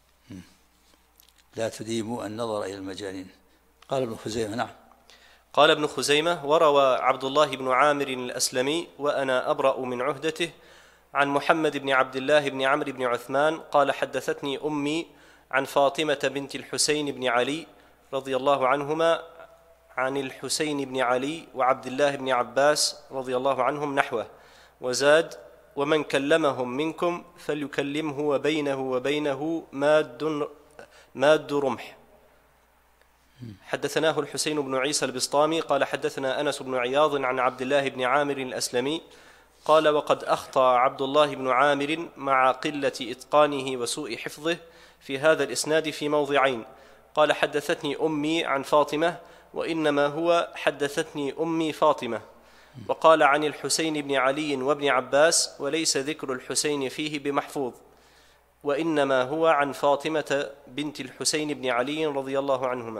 لا تديموا النظر إلى المجانين. قال ابن خزيمة. نعم. قال ابن خزيمة: وروى عبد الله بن عامر الأسلمي وأنا أبرأ من عهدته عن محمد بن عبد الله بن عمرو بن عثمان قال: حدثتني أمي عن فاطمة بنت الحسين بن علي رضي الله عنهما عن الحسين بن علي وعبد الله بن عباس رضي الله عنهم نحوه، وزاد: ومن كلمهم منكم فليكلمه وبينه ماد رمح. حدثناه الحسين بن عيسى البسطامي قال: حدثنا أنس بن عياض عن عبد الله بن عامر الأسلمي قال: وقد أخطأ عبد الله بن عامر مع قلة إتقانه وسوء حفظه في هذا الإسناد في موضعين. قال: حدثتني أمي عن فاطمة، وإنما هو حدثتني أمي فاطمة. وقال عن الحسين بن علي وابن عباس: وليس ذكر الحسين فيه بمحفوظ، وإنما هو عن فاطمة بنت الحسين بن علي رضي الله عنهما.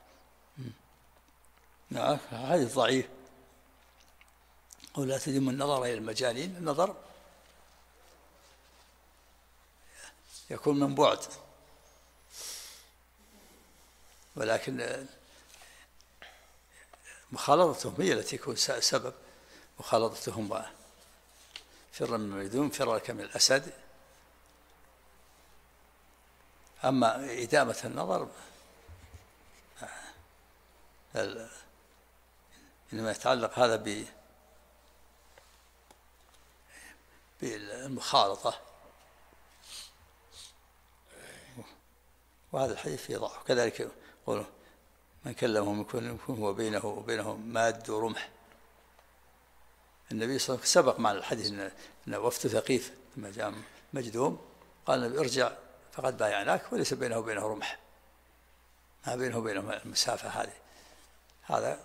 نعم. هذا ضعيف. ولا تدم النظر إلى المجانين. النظر يكون من بعد، ولكن مخالطتهم هي التي يكون سبب. مخالطتهم فر من المجذوم فرارك من الأسد. أما إدامة النظر إنما يتعلق هذا بالمخالطة، وهذا الحديث فيه ضعف. كذلك يقول: من كلمهم يكون هو وبينه ماد رمح. النبي صلى الله عليه وسلم سبق معنا الحديث أن وفد ثقيف لما جاء مجذوم قال النبي: ارجع فقد بايعناك، وليس بينه وبينه رمح، ما بينه وبينه المسافة هذه. هذا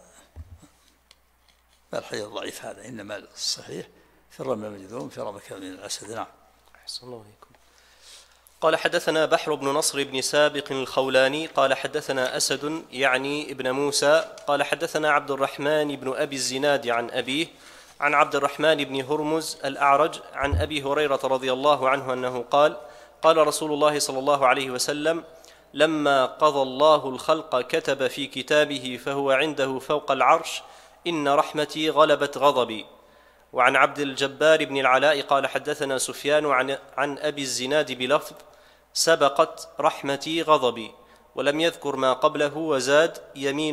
الحديث ضعيف هذا. إنما الصحيح فر من المجذوم فر من الأسد. نعم. أحسن الله عليكم. قال حدثنا بحر بن نصر بن سابق الخولاني قال حدثنا أسد يعني ابن موسى قال حدثنا عبد الرحمن بن أبي الزناد عن أبيه عن عبد الرحمن بن هرمز الأعرج عن أبي هريرة رضي الله عنه أنه قال قال رسول الله صلى الله عليه وسلم: لما قضى الله الخلق كتب في كتابه فهو عنده فوق العرش: إن رحمتي غلبت غضبي. وعن عبد الجبار بن العلاء قال حدثنا سفيان عن أبي الزناد بلفظ: سبقت رحمتي غضبي، ولم يذكر ما قبله وزاد: يمين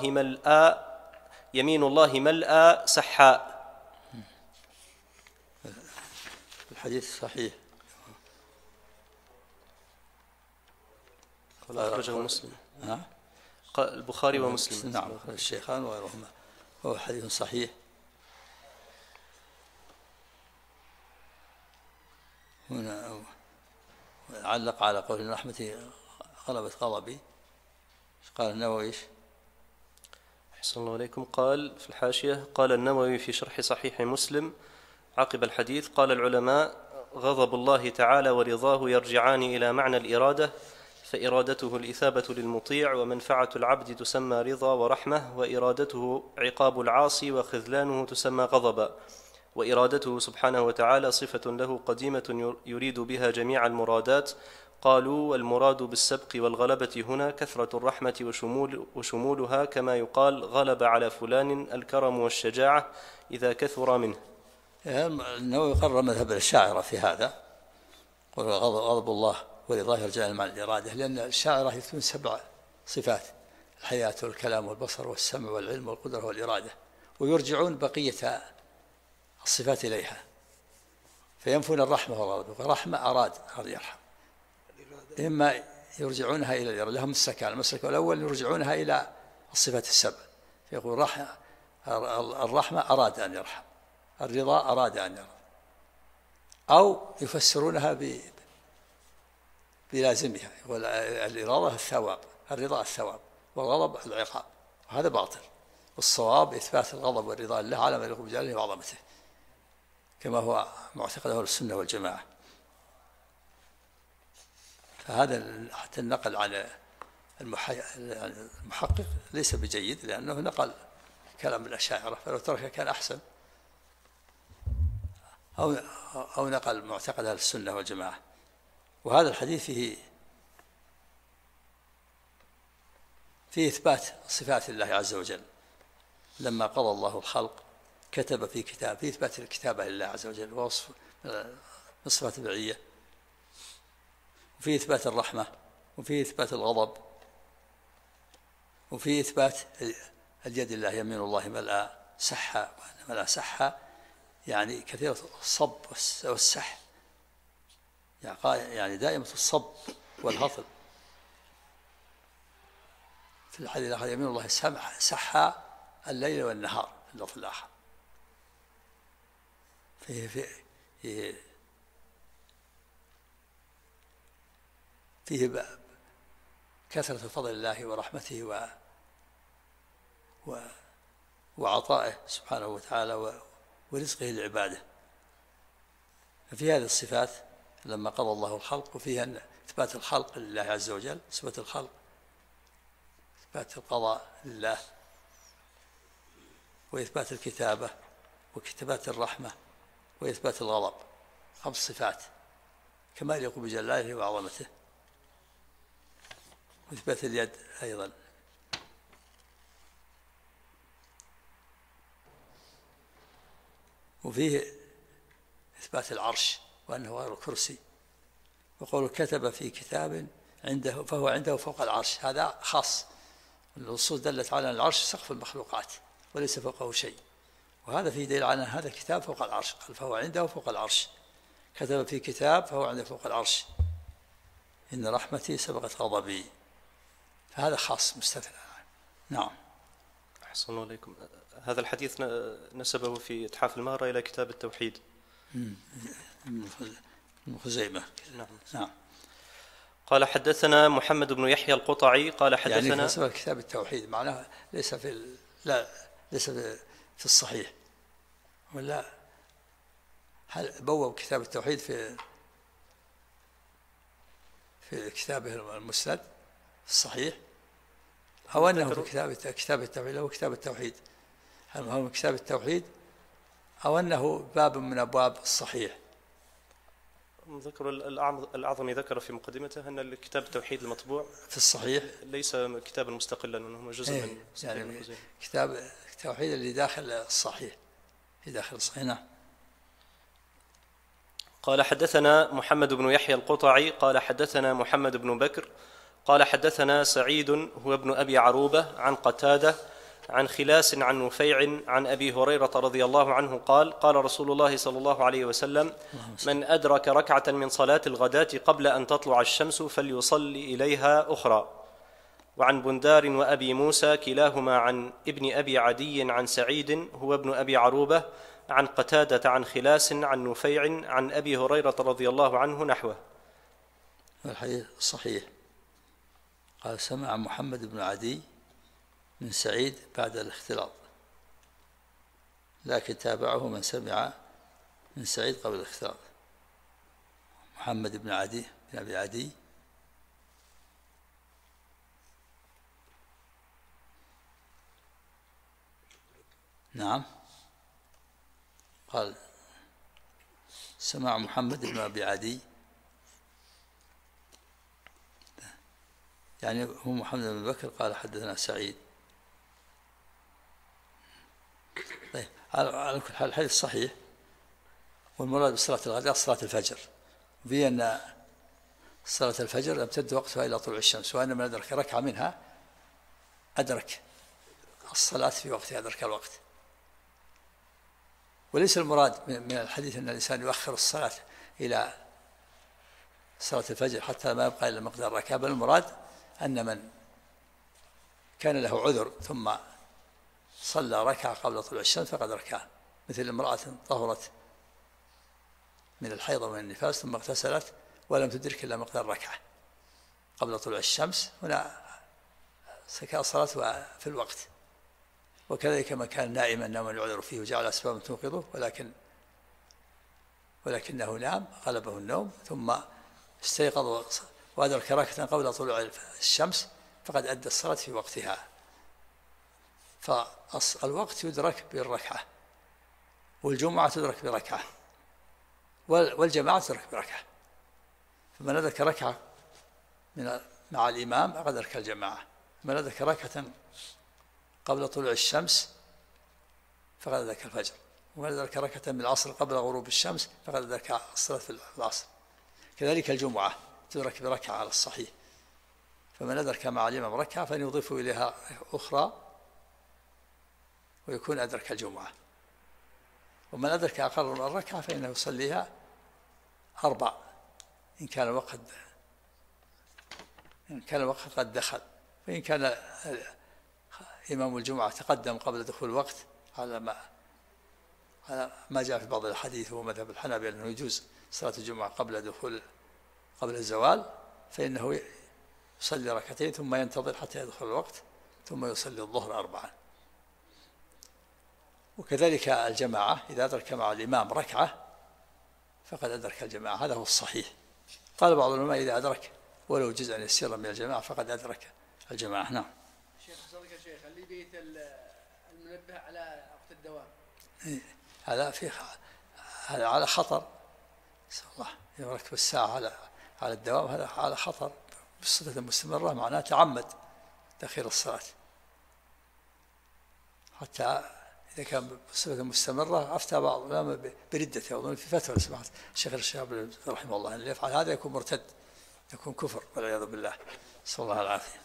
الله ملأى سحاء. الحديث صحيح. قال أخرجه مسلم. البخاري ومسلم. نعم، الشيخان وغيرهما. هو حديث صحيح. هنا علق على قول إن رحمتي غلبت غضبي. قال النووي: أحسن الله عليكم. قال في الحاشية: قال النووي في شرح صحيح مسلم عقب الحديث: قال العلماء: غضب الله تعالى ورضاه يرجعان إلى معنى الإرادة، فإرادته الإثابة للمطيع، ومنفعة العبد تسمى رضا ورحمة، وإرادته عقاب العاصي وخذلانه تسمى غضبا، وإرادته سبحانه وتعالى صفة له قديمة يريد بها جميع المرادات. قالوا: والمراد بالسبق والغلبة هنا كثرة الرحمة وشمولها، كما يقال: غلب على فلان الكرم والشجاعة إذا كثر منه. النووي قرر مذهب الشاعرة في هذا، غضب الله ورضاه يرجعان مع الإرادة، لأن الشاعرة يثبتون 7 صفات: الحياة والكلام والبصر والسمع والعلم والقدرة والإرادة، ويرجعون بقية الصفات إليها، فينفون الرحمة والغضب. الرحمة أراد يرحم، إما يرجعونها إلى الإرادة، لهم السكان. المسلك الأول يرجعونها إلى الصفات ال7، فيقول الرحمة أراد أن يرحم، الرضا أراد أن يرضى، أو يفسرونها بلازمها، يقول الإرادة الثواب، الرضا الثواب، والغضب العقاب، وهذا باطل. والصواب إثبات الغضب والرضا لله على ما يليق بجلاله وعظمته، كما هو معتقد أهل السنة والجماعة. فهذا حتى النقل على المحقق ليس بجيد، لأنه نقل كلام الأشاعرة، فلو ترك كان أحسن، أو نقل معتقد أهل السنة والجماعة. وهذا الحديث فيه إثبات صفات الله عز وجل. لما قضى الله الخلق كتب في كتاب، في إثبات الكتابة لله عز وجل، ووصف الصفات البعية، وفي إثبات الرحمة، وفي إثبات الغضب، وفي إثبات اليد الله يمين الله ملأى سحا. ملأى سحا يعني كثيرة الصب والسح، يعني دائمة الصب والهطل. في الحديث الآخر: يمين الله سحا الليل والنهار، في اللفظ الآخر. فيه كثرة فضل الله ورحمته وعطائه سبحانه وتعالى ورزقه لعباده. ففي هذه الصفات لما قضى الله الخلق، وفيها إثبات الخلق لله عز وجل، صفة الخلق، إثبات القضاء لله، وإثبات الكتابة، وكتابات الرحمة، وإثبات الغضب. 5 صفات كما يليق بجلاله وعظمته. وإثبات اليد أيضا. وفيه إثبات العرش وأنه غير الكرسي. وقوله كتب في كتاب عنده فهو عنده فوق العرش، هذا خاص. النصوص دلت على أن العرش سقف المخلوقات وليس فوقه شيء، وهذا فيه دليل على أن هذا الكتاب فوق العرش. قال فهو عنده فوق العرش، كتب في كتاب فهو عنده فوق العرش. إن رحمتي سبقت غضبي، فهذا خاص مستثنى. نعم. أحسن الله عليكم. هذا الحديث نسبه في إتحاف المهرة إلى كتاب التوحيد. ابن خزيمة. نعم. قال حدثنا محمد بن يحيى القطعي قال حدثنا، يعني نسبه كتاب التوحيد معناه ليس ليس في الصحيح، ولا هل بوب كتاب التوحيد في كتابه المسند الصحيح، أو أنه في كتاب التوحيد أو كتاب التوحيد، هل هو من كتاب التوحيد أو أنه باب من أبواب الصحيح. ذكر الأعظمي ذكر في مقدمته أن الكتاب التوحيد المطبوع في الصحيح ليس كتابا مستقلا، أنه جزء من يعني كتاب التوحيد اللي داخل الصحيح، في داخل الصحيح. نعم. قال حدثنا محمد بن يحيى القطعي قال حدثنا محمد بن بكر قال حدثنا سعيد هو ابن أبي عروبة عن قتادة عن خلاس عن نفيع عن أبي هريرة رضي الله عنه قال قال رسول الله صلى الله عليه وسلم: من أدرك ركعة من صلاة الغداة قبل أن تطلع الشمس فليصلي إليها أخرى. وعن بندار وأبي موسى كلاهما عن ابن أبي عدي عن سعيد هو ابن أبي عروبة عن قتادة عن خلاس عن نفيع عن أبي هريرة رضي الله عنه نحوه. الحديث صحيح. قال: سمع محمد بن عدي من سعيد بعد الاختلاط، لكن تابعه من سمع من سعيد قبل الاختلاط. محمد بن عدي بن أبي عدي نعم. قال: سمع محمد بن أبي عدي، يعني هو محمد بن بكر قال حدثنا سعيد. طيب، على كل حال الحديث صحيح، والمراد بصلاة الغداء صلاة الفجر، في أن صلاة الفجر يمتد وقتها إلى طلوع الشمس، وأن من أدرك ركعة منها أدرك الصلاة في وقتها، أدرك الوقت. وليس المراد من الحديث أن الإنسان يؤخر الصلاة إلى صلاة الفجر حتى ما يبقى إلا مقدار ركعة، بل المراد أن من كان له عذر ثم صلى ركعة قبل طلوع الشمس فقد ركعة، مثل امرأة طهرت من الحيض ومن النفاس ثم اغتسلت ولم تدرك إلا مقدار ركعة قبل طلوع الشمس، هنا سكى صلاة في الوقت. وكذلك من كان نائما نوما يعذر فيه وجعل أسبابا توقظه ولكنه نام غلبه النوم ثم استيقظ وأدرك ركعة قبل طلوع الشمس فقد أدى الصلاة في وقتها. فالوقت يدرك بالركعة، والجمعة تدرك بركعة، والجماعة تدرك بركعة. فمن أدرك ركعة مع الإمام فقد أدرك الجماعة، من أدرك ركعة قبل طلوع الشمس فقد أدرك الفجر، ومن أدرك ركعة من العصر قبل غروب الشمس فقد أدرك الصلاة في العصر. كذلك الجمعة تدرك بركعة على الصحيح، فمن أدرك مع الإمام ركعة فليضيف إليها أخرى ويكون أدرك الجمعة. ومن أدرك أقل من الركعة فإنه يصليها 4 إن كان الوقت قد دخل، فإن كان إمام الجمعة تقدم قبل دخول الوقت على ما جاء في بعض الحديث ومذهب الحنابلة أنه يجوز صلاة الجمعة قبل الزوال، فإنه يصلي ركعتين ثم ينتظر حتى يدخل الوقت ثم يصلي الظهر 4. وكذلك الجماعة إذا أدرك مع الإمام ركعة فقد أدرك الجماعة، هذا هو الصحيح. قال بعض العلماء إذا أدرك ولو جزءا يسيرا من الجماعة فقد أدرك الجماعة. نعم. شيخ صدق يا شيخ، اللي بيت المنبه على وقت الدوام هذا على خطر، نسأل الله يركب الساعة على الدوام، هذا على خطر. بالصفة المستمرة معناه تعمد تأخير الصلاة، حتى إذا كان بصفة مستمرة أفتى بعض العلماء بردته. أظن في فتوى سمعت الشيخ الشهاب رحمه الله أن اللي يفعل هذا يكون مرتد، يكون كفر والعياذ بالله، نسأل الله العافية.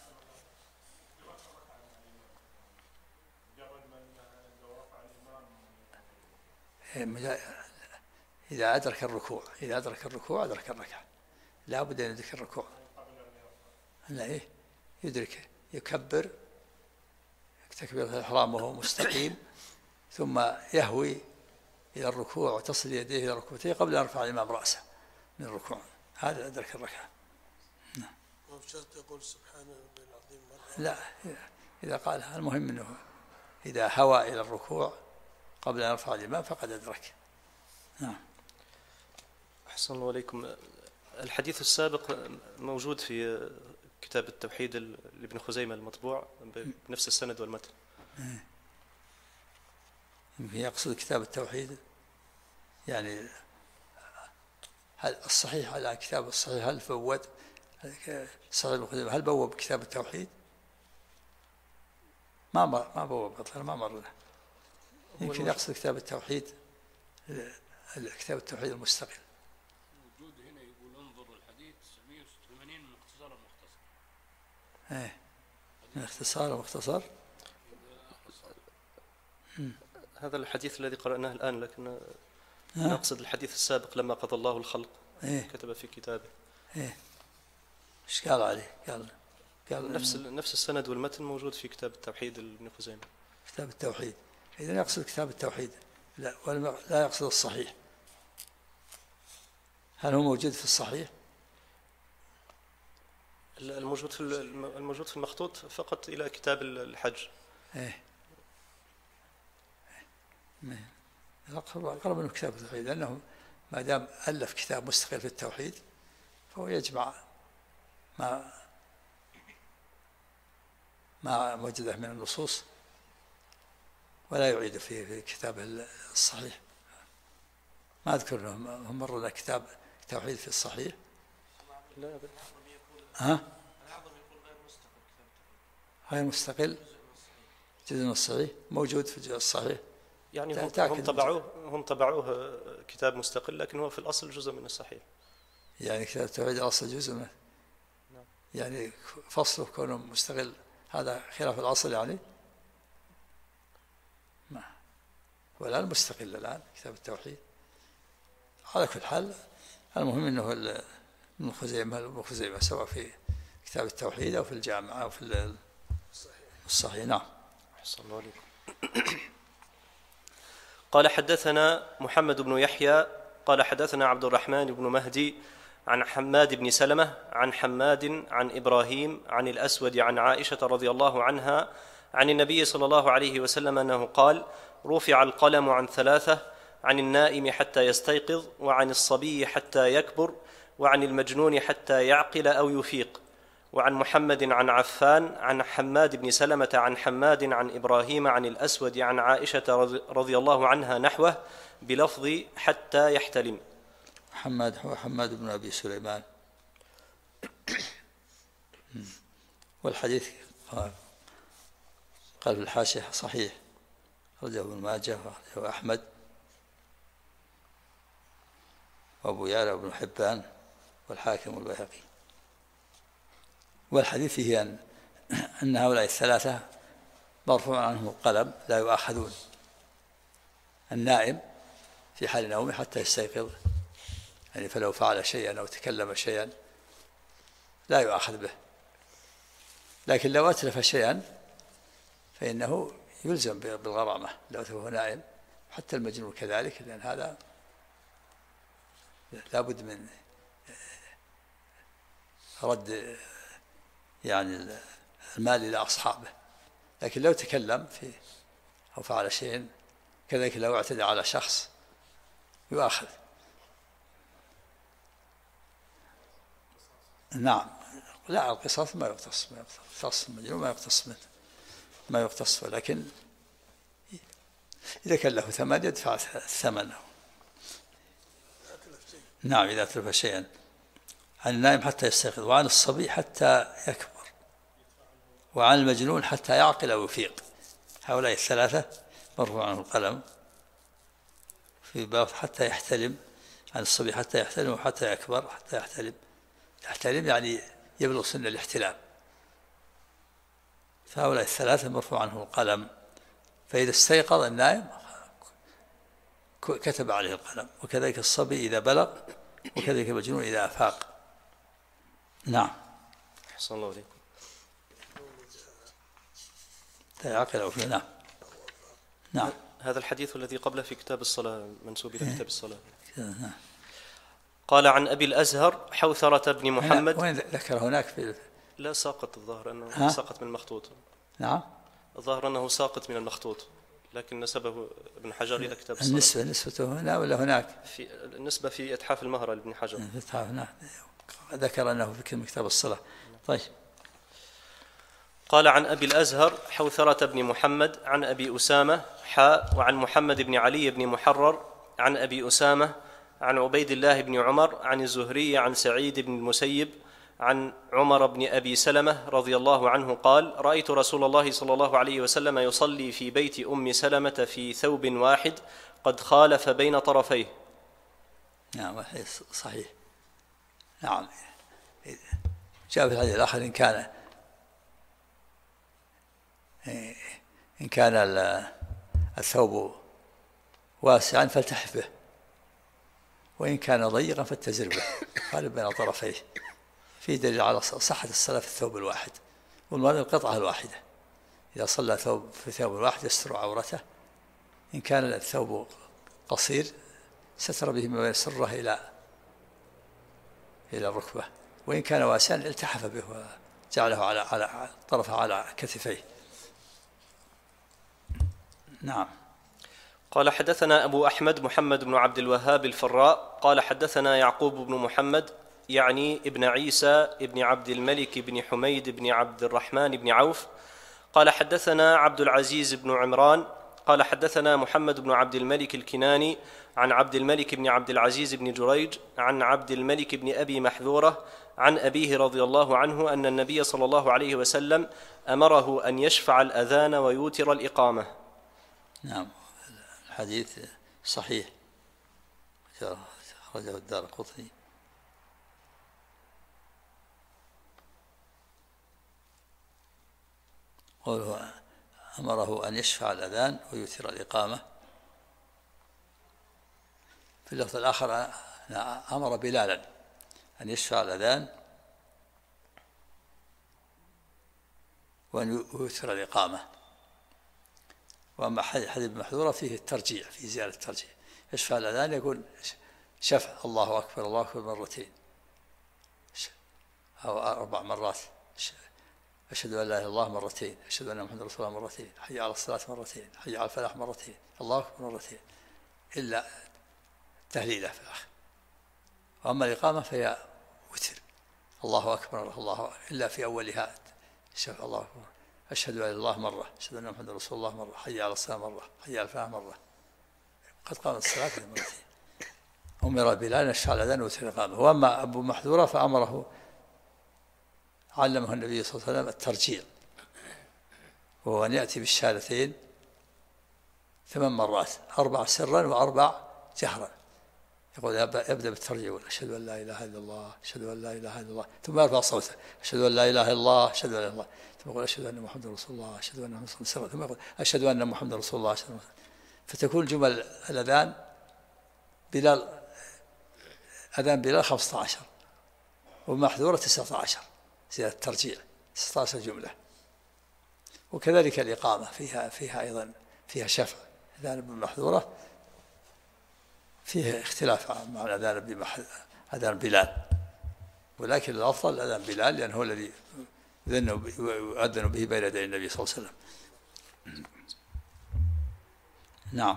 إذا أدرك الركوع أدرك الركعة، لا بد أن يدرك الركوع. لا يدرك، يكبر تكبيرة الإحرام وهو مستقيم، ثم يهوي إلى الركوع وتصل يديه إلى ركبتيه قبل أن يرفع الإمام رأسه من الركوع، هذا أدرك الركعة. نعم. يقول سبحان ربي العظيم. لا، إذا قالها المهم أنه إذا هوى إلى الركوع قبل أن يرفع الإمام فقد أدرك. نعم. أحسن الله عليكم. الحديث السابق موجود في كتاب التوحيد لابن خزيمة المطبوع بنفس السند والمتن. يمكن يقصد كتاب التوحيد، يعني هل الصحيح على كتاب الصحيح هل فوت صحيح ابن خزيمة هل بوب كتاب التوحيد؟ ما بوب أصلا، ما مر له. يمكن يقصد كتاب التوحيد، كتاب التوحيد المستقل. موجود هنا يقول انظر الحديث 986 من اختصار المختصر. من اختصار المختصر. هذا الحديث الذي قرأناه الآن، لكن نقصد الحديث السابق لما قضى الله الخلق. كتب في كتابه. ايش قال عليه؟ قال نفس السند والمتن موجود في كتاب التوحيد لابن خزيمة. كتاب التوحيد، إذا يقصد كتاب التوحيد، لا يقصد الصحيح. هل هو موجود في الصحيح؟ الموجود في المخطوط فقط إلى كتاب الحج. أقرب منه كتاب التوحيد، لأنه ما دام ألف كتاب مستقل في التوحيد فهو يجمع ما وجده من النصوص ولا يعيد في كتابه الصحيح. ما أذكر أنهم مروا لنا كتاب توحيد في الصحيح. لا غير مستقل، جزء من الصحيح موجود في الجزء الصحيح. يعني هم طبعوه كتاب مستقل، لكن هو في الأصل جزء من الصحيح. يعني كتاب التوحيد الأصل جزء منه. يعني فصله كونه مستقل هذا خلاف الأصل يعني. ما والآن مستقل الآن كتاب التوحيد. على كل حال المهم أنه ابن خزيمة سواء في كتاب التوحيد أو في الجامعة أو في الصحيح. نعم. أحسن الله عليكم. قال حدثنا محمد بن يحيى قال حدثنا عبد الرحمن بن مهدي عن حماد بن سلمة عن حماد عن إبراهيم عن الأسود عن عائشة رضي الله عنها عن النبي صلى الله عليه وسلم أنه قال: رفع القلم عن 3: عن النائم حتى يستيقظ، وعن الصبي حتى يكبر، وعن المجنون حتى يعقل أو يفيق. وعن محمد عن عفان عن حماد بن سلمة عن حماد عن إبراهيم عن الأسود عن عائشة رضي الله عنها نحوه بلفظ حتى يحتلم. حماد هو حماد بن أبي سليمان. والحديث قال في الحاشية صحيح، أخرجه ابن ماجه وأخرجه أحمد وأبو يعلى وابن حبان والحاكم والبيهقي. والحديث فيه أن هؤلاء الثلاثة مرفوع عنهم القلم لا يؤاخذون. النائم في حال نومه حتى يستيقظ، يعني فلو فعل شيئا أو تكلم شيئا لا يؤاخذ به، لكن لو أتلف شيئا فإنه يلزم بالغرامة لو هو نائم، حتى المجنون كذلك، لأن هذا لابد من رد يعني المال إلى أصحابه. لكن لو تكلم فيه أو فعل شيء كذلك لو اعتدى على شخص يؤاخذ. نعم. لا، القصاص ما يقتص المجنون، ما يقتص، ولكن إذا كان له ثمن يدفع ثمنه. نعم، إذا تلف شيئا. عن النائم حتى يستيقظ، وعن الصبي حتى يكبر، وعن المجنون حتى يعقل أو يفيق. هؤلاء الثلاثة مرفوع عنه القلم في باب حتى يحتلم. عن الصبي حتى يحتلم، وحتى يكبر حتى يحتلم. يحتلم يعني يبلغ سن الاحتلام. فهؤلاء الثلاثة مرفوع عنه القلم، فإذا استيقظ النائم كتب عليه القلم، وكذلك الصبي إذا بلغ، وكذلك المجنون إذا أفاق. نعم. أحسن الله عليكم. يعقل أو فيه. نعم. نعم. هذا الحديث الذي قبله في كتاب الصلاة، منسوب إلى كتاب الصلاة. نعم. قال عن أبي الأزهر حوثرة بن محمد. وين ذكر هناك في لا، ساقط الظاهر أنه ساقط من المخطوط. نعم. الظاهر أنه ساقط من المخطوط، لكن نسبه ابن حجر إلى كتاب الصلاة. نسبته هنا ولا هناك؟ في النسبة في إتحاف المهرة لابن حجر. إتحاف. نعم. ذكر أنه في كتاب الصلاة. طيب. قال عن أبي الأزهر حوثرة بن محمد عن أبي أسامة وعن محمد بن علي بن محرر عن أبي أسامة عن عبيد الله بن عمر عن الزهري عن سعيد بن المسيب عن عمر بن أبي سلمة رضي الله عنه قال: رأيت رسول الله صلى الله عليه وسلم يصلي في بيت أم سلمة في ثوب واحد قد خالف بين طرفيه. نعم صحيح. نعم جاء في الحديث الآخر إن كان الثوب واسعا فالتحف به، وإن كان ضيقا فاتزر به، خالف بين طرفيه. في دليل على صحة الصلاة في الثوب الواحد، والمراد القطعة الواحدة. إذا صلى في ثوب واحد يستر عورته، إن كان الثوب قصير ستر به ما بين السرة إلى الركبة، وإن كان واسعا التحف به وجعله على طرفه على كتفيه. نعم. قال حدثنا أبو أحمد محمد بن عبد الوهاب الفراء قال حدثنا يعقوب بن محمد يعني ابن عيسى ابن عبد الملك بن حميد بن عبد الرحمن بن عوف قال حدثنا عبد العزيز بن عمران قال حدثنا محمد بن عبد الملك الكناني عن عبد الملك بن عبد العزيز بن جريج عن عبد الملك بن أبي محذورة عن أبيه رضي الله عنه أن النبي صلى الله عليه وسلم أمره أن يشفع الأذان ويوتر الإقامة. نعم الحديث صحيح، أخرجه الدارقطني. قوله أمره أن يشفع الأذان ويوتر الإقامة، في اللفظ الآخر أمر بلالا أن يشفع الأذان وأن يوتر الإقامة. وأما حديث ابن محذورة فيه الترجيع، في زيادة الترجيع. يشفع الأذان يقول شفع الله أكبر الله أكبر مرتين أو 4 مرات، أشهد أن لا إله إلا الله مرتين، أشهد أن محمد رسول الله مرتين، حي على الصلاة مرتين، حي على الفلاح مرتين، الله أكبر مرتين، إلا تهليله في الآخر. وأما الإقامة فهي وتر، الله أكبر الله أكبر، إلا في أولها شفع الله أكبر، أشهد أن لا إله إلا الله مرة، أشهد أن محمد رسول الله مرة، حي على الصلاة مرة، حي على الفلاح مرة، قد قامت الصلاة مرتين. أمر بلال أن يشفع الأذان ويوتر الإقامة. وأما أبو محذورة فأمره علمه النبي صلى الله عليه وسلم الترجيع، وهو أن يأتي بالشهادتين 8 مرات، 4 سرا و4 جهرا. يقول يبدأ بالترجيع، يقول أشهد أن لا إله إلا الله، أشهد أن لا إله إلا الله، ثم يرفع صوته أشهد أن لا إله إلا الله، أشهد أن لا إله إلا الله، ثم يقول أشهد أن محمد رسول الله، أشهد أن محمد رسول الله، ثم يقول أشهد أن محمد رسول الله، فتكون جمل الأذان بلال، أذان بلال 15 ومحذورة 19 زيادة الترجيع 16 جملة. وكذلك الإقامة فيها أيضا فيها شفع. أذان بالمحذورة فيه اختلاف مع أذان بلال، ولكن الأفضل أذان بلال لأنه هو الذي يؤذن به بين يدي النبي صلى الله عليه وسلم. نعم.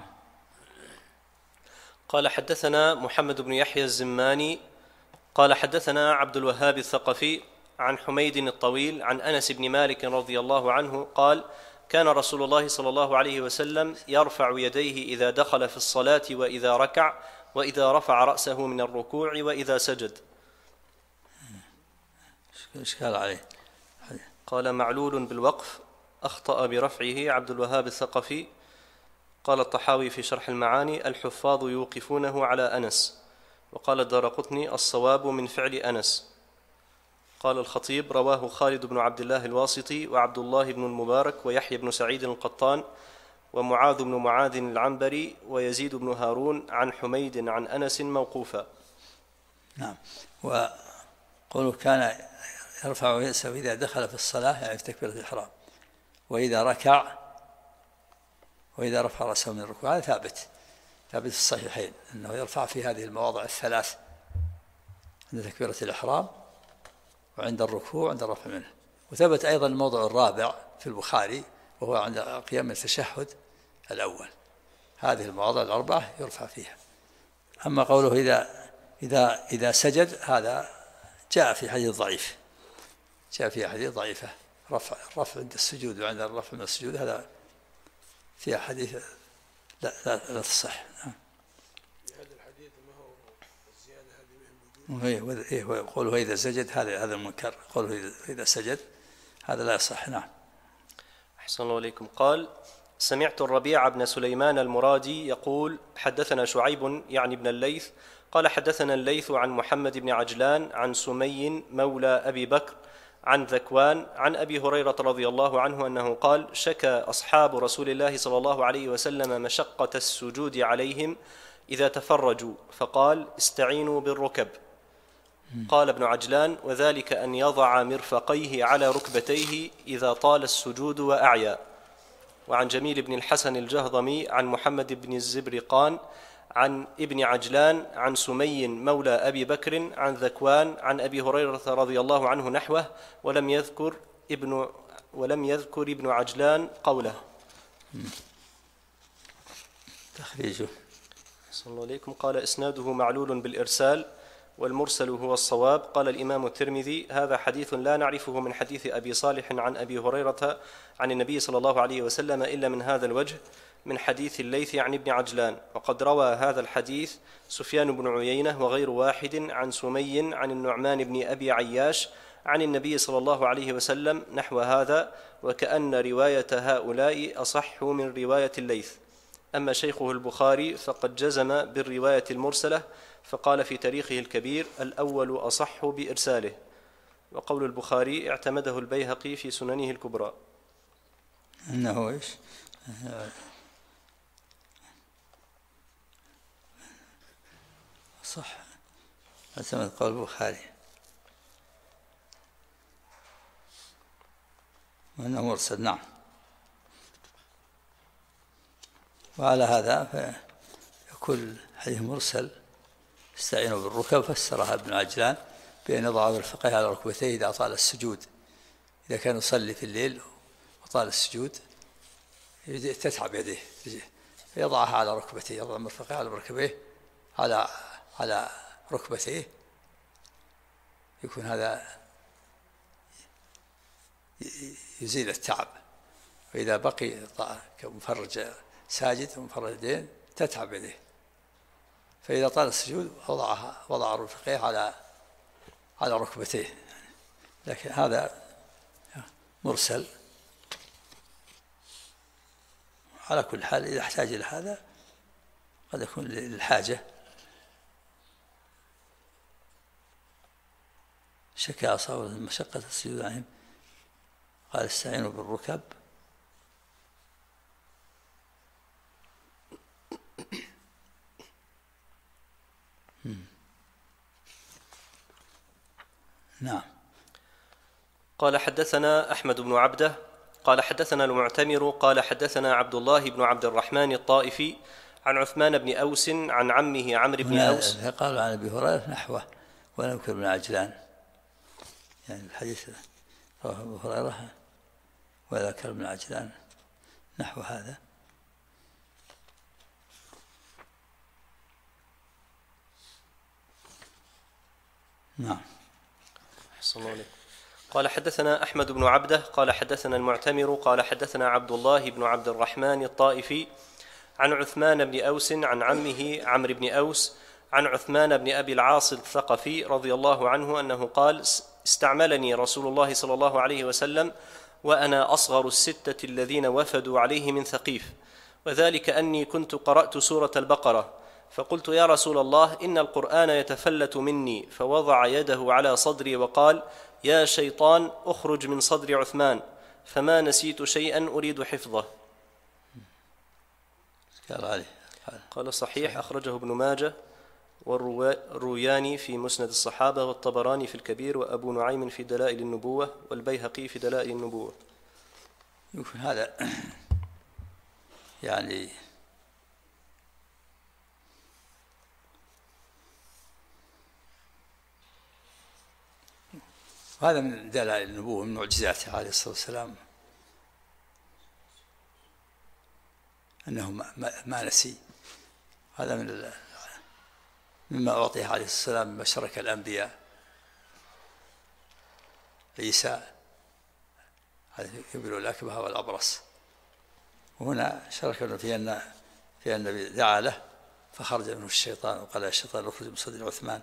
قال حدثنا محمد بن يحيى الزماني قال حدثنا عبد الوهاب الثقفي عن حميد الطويل عن أنس بن مالك رضي الله عنه قال: كان رسول الله صلى الله عليه وسلم يرفع يديه إذا دخل في الصلاة وإذا ركع، وإذا رفع رأسه من الركوع، وإذا سجد. إشكال عليه. قال معلول بالوقف، أخطأ برفعه عبد الوهاب الثقفي. قال الطحاوي في شرح المعاني: الحفاظ يوقفونه على أنس. وقال الدارقطني: الصواب من فعل أنس. قال الخطيب: رواه خالد بن عبد الله الواسطي وعبد الله بن المبارك ويحيى بن سعيد القطان ومعاذ بن معاذ العنبري ويزيد بن هارون عن حميد عن أنس موقوفا. نعم. وقوله كان يرفع رأسه إذا دخل في الصلاة، يعني في تكبيرة الإحرام، وإذا ركع، وإذا رفع رأسه من الركوع، هذا ثابت في الصحيحين أنه يرفع في هذه المواضع الثلاث: عند تكبيرة الإحرام، وعند الركوع، وعند الرفع منه. وثبت أيضا الموضع الرابع في البخاري، وهو عند قيام التشهد الأول. هذه المواضع الأربعة يرفع فيها. أما قوله إذا سجد، هذا جاء في حديث ضعيف، جاء في حديث ضعيفة الرفع عند السجود وعند الرفع من السجود، هذا في حديث لا تصح. هذا الحديث ما هو الزيادة هذه وهي قوله إذا سجد هذا المنكر، قوله إذا سجد هذا لا يصح. نعم. أحسن الله إليكم. قال: سمعت الربيع بن سليمان المرادي يقول: حدثنا شعيب يعني بن الليث قال: حدثنا الليث عن محمد بن عجلان عن سمي مولى أبي بكر عن ذكوان عن أبي هريرة رضي الله عنه أنه قال: شكى أصحاب رسول الله صلى الله عليه وسلم مشقة السجود عليهم إذا تفرجوا، فقال: استعينوا بالركب. قال ابن عجلان: وذلك أن يضع مرفقيه على ركبتيه إذا طال السجود وأعيا. وعن جميل بن الحسن الجهضمي عن محمد بن الزبرقان عن ابن عجلان عن سمي مولى أبي بكر عن ذكوان عن أبي هريرة رضي الله عنه نحوه، ولم يذكر ابن عجلان قوله. تخريجه. صلى الله عليكم. قال: إسناده معلول بالإرسال، والمرسل هو الصواب. قال الإمام الترمذي: هذا حديث لا نعرفه من حديث أبي صالح عن أبي هريرة عن النبي صلى الله عليه وسلم إلا من هذا الوجه، من حديث الليث عن ابن عجلان. وقد روى هذا الحديث سفيان بن عيينة وغير واحد عن سمي عن النعمان بن أبي عياش عن النبي صلى الله عليه وسلم نحو هذا، وكأن رواية هؤلاء أصح من رواية الليث. أما شيخه البخاري فقد جزم بالرواية المرسلة، فقال في تاريخه الكبير: الأول أصح بإرساله. وقول البخاري اعتمده البيهقي في سننه الكبرى. إنه إيش؟ صح، اعتمد قول البخاري وأنه مرسل. نعم. وعلى هذا فكل حديث مرسل استعينوا بالركب فسرها ابن عجلان بأن يضع مرفقيه على ركبتيه إذا طال السجود. إذا كان يصلي في الليل وطال السجود تتعب يديه، فيضعها على ركبتيه، يضع مرفقيه على ركبتيه على ركبتيه، يكون هذا يزيل التعب. وإذا بقي كمفرج ساجد ومفرج تتعب يديه، فإذا طال السجود وضع رفقيه على ركبتيه. لكن هذا مرسل. على كل حال إذا احتاج إلى هذا قد يكون للحاجة. شكى أصحاب مشقة السجود عليهم قال: استعينوا بالركب. نعم. قال: حدثنا أحمد بن عبده قال حدثنا المعتمر قال حدثنا عبد الله بن عبد الرحمن الطائفي عن عثمان بن أوس عن عمه عمرو بن أوس. قال عن أبي هريرة نحوه ولم يذكر ابن عجلان، يعني الحديث رواه أبو هريرة وذكر ابن عجلان نحو هذا. نعم. أحسن الله عليكم. قال: حدثنا أحمد بن عبده قال حدثنا المعتمر قال حدثنا عبد الله بن عبد الرحمن الطائفي عن عثمان بن أوس عن عمه عمرو بن أوس عن عثمان بن أبي العاص الثقفي رضي الله عنه أنه قال: استعملني رسول الله صلى الله عليه وسلم وأنا أصغر الستة الذين وفدوا عليه من ثقيف، وذلك أني كنت قرأت سورة البقرة، فقلت: يا رسول الله، إن القرآن يتفلت مني، فوضع يده على صدري وقال: يا شيطان أخرج من صدر عثمان، فما نسيت شيئا أريد حفظه. قال: صحيح، أخرجه ابن ماجه والروياني في مسند الصحابة، والطبراني في الكبير، وأبو نعيم في دلائل النبوة، والبيهقي في دلائل النبوة. يمكن هذا يعني هذا من دلائل النبوة من معجزاته عليه الصلاة والسلام أنه ما نسي. هذا مما أعطيه عليه الصلاة والسلام مشرك الأنبياء عيسى يبلو الأكمه والأبرص. وهنا شركنا في أن النبي دعا له فخرج منه الشيطان وقال يا الشيطان اخرج من صدر عثمان.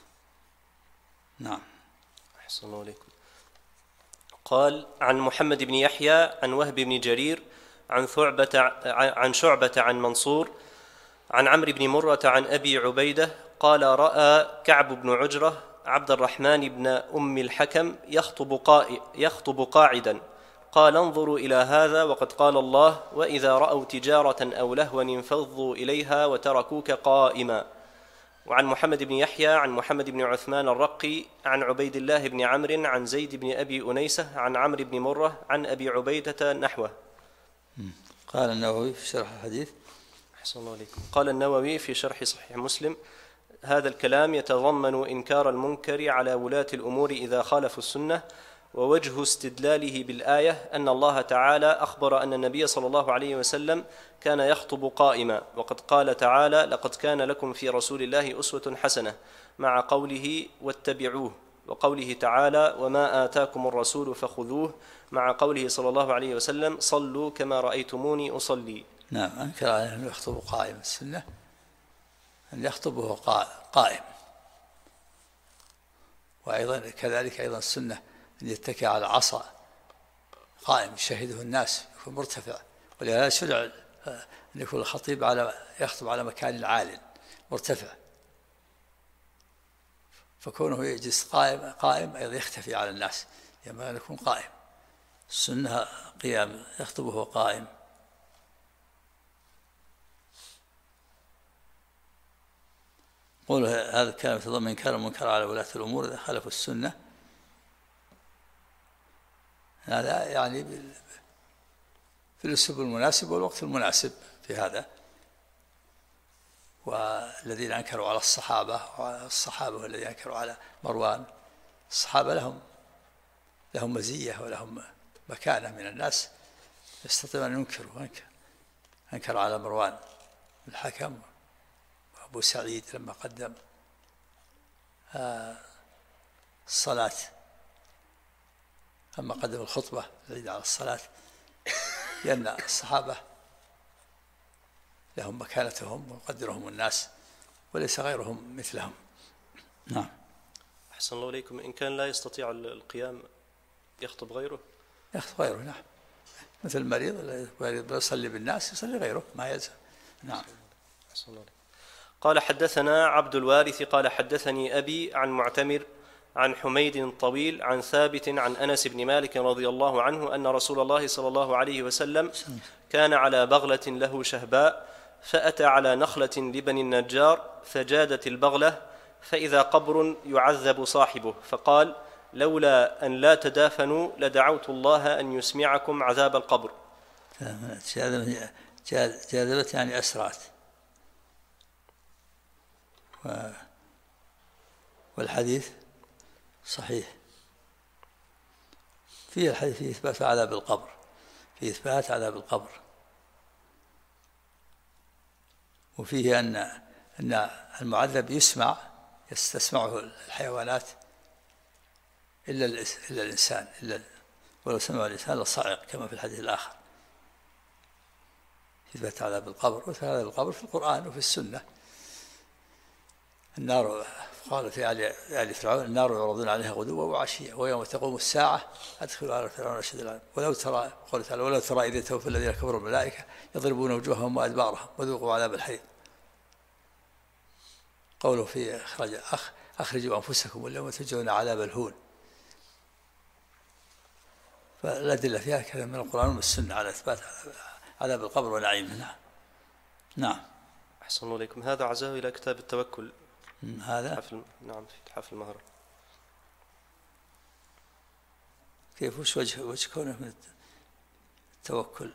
نعم. أحسن الله عليكم. قال عن محمد بن يحيى عن وهب بن جرير عن شعبة عن منصور عن عمرو بن مرة عن أبي عبيدة قال رأى كعب بن عجرة عبد الرحمن بن أم الحكم يخطب قاعدا، قال انظروا إلى هذا وقد قال الله وإذا رأوا تجارة أو لهوا انفضوا إليها وتركوك قائما. وعن محمد بن يحيى عن محمد بن عثمان الرقي عن عبيد الله بن عمرو عن زيد بن أبي أنيسة عن عمرو بن مرة عن أبي عبيدة نحوه. قال النووي في شرح الحديث. أحسن الله عليكم. قال النووي في شرح صحيح مسلم هذا الكلام يتضمن إنكار المنكر على ولاة الأمور إذا خالفوا السنة، ووجه استدلاله بالآية أن الله تعالى أخبر أن النبي صلى الله عليه وسلم كان يخطب قائما، وقد قال تعالى لقد كان لكم في رسول الله أسوة حسنة مع قوله واتبعوه، وقوله تعالى وما آتاكم الرسول فخذوه مع قوله صلى الله عليه وسلم صلوا كما رأيتموني أصلي. نعم. أنكر عليه أن يخطب قائم السنة أن يخطبه قائم، وأيضا كذلك أيضا السنة أن يتكئ على عصا قائم يشهده الناس يكون مرتفع، ولهذا شرع أن يكون الخطيب يخطب على مكان عال مرتفع، فكونه يجلس قائم أيضا يختفي على الناس، ينبغي أن يكون قائم. السنة قيام يخطبه قائم. قول هذا الكلام يتضمن إنكار المنكر على ولاة الأمور إذا خالفوا السنة، هذا يعني في الأسلوب المناسب والوقت المناسب في هذا. والذين أنكروا على الصحابة والذين أنكروا على مروان، الصحابة لهم مزية ولهم مكانة من الناس يستطيعون أن ينكروا. أنكر على مروان الحكم وأبو سعيد لما قدم الصلاة، لما قدم الخطبة العيد على الصلاة، لأن الصحابة لهم مكانتهم وقدرهم الناس وليس غيرهم مثلهم. نعم. أحسن الله إليكم. إن كان لا يستطيع القيام يخطب غيره؟ يخطب غيره. نعم. مثل المريض يصلي بالناس يصلي غيره ما يلزم. نعم. أحسن الله إليكم. قال حدثنا عبد الوارث قال حدثني أبي عن معتمر عن حميد طويل عن ثابت عن أنس بن مالك رضي الله عنه أن رسول الله صلى الله عليه وسلم كان على بغلة له شهباء، فأتى على نخلة لبني النجار فجادت البغلة، فإذا قبر يعذب صاحبه، فقال لولا أن لا تدافنوا لدعوت الله أن يسمعكم عذاب القبر. جاذبت يعني أسرعت. والحديث صحيح. فيه الحديث فيه إثبات عذاب القبر، فيه إثبات عذاب القبر، وفيه أن المعذب يستسمعه الحيوانات إلا الإنسان، ولو سمع الإنسان لصعق كما في الحديث الآخر. إثبات عذاب القبر. وعذاب القبر في القرآن وفي السنة. النار قال في آل فرعون النار يعرضون عليها غدوا وعشيا ويوم تقوم الساعة أدخلوا آل فرعون أشد العذاب. ولو ترى إذ يتوفى الذين كفروا الملائكة يضربون وجوههم وأدبارهم وذوقوا عذاب الحريق. قوله في أخرجوا أنفسكم واليوم تجزون عذاب الهون. فالأدلة فيها كذا من القرآن ومن السنة على إثبات عذاب القبر ونعيمه. نعم. أحسن الله إليكم. هذا عزاه إلى كتاب التوكل. هذا نعم في حفل المهرة. كيف وش كونه من التوكل؟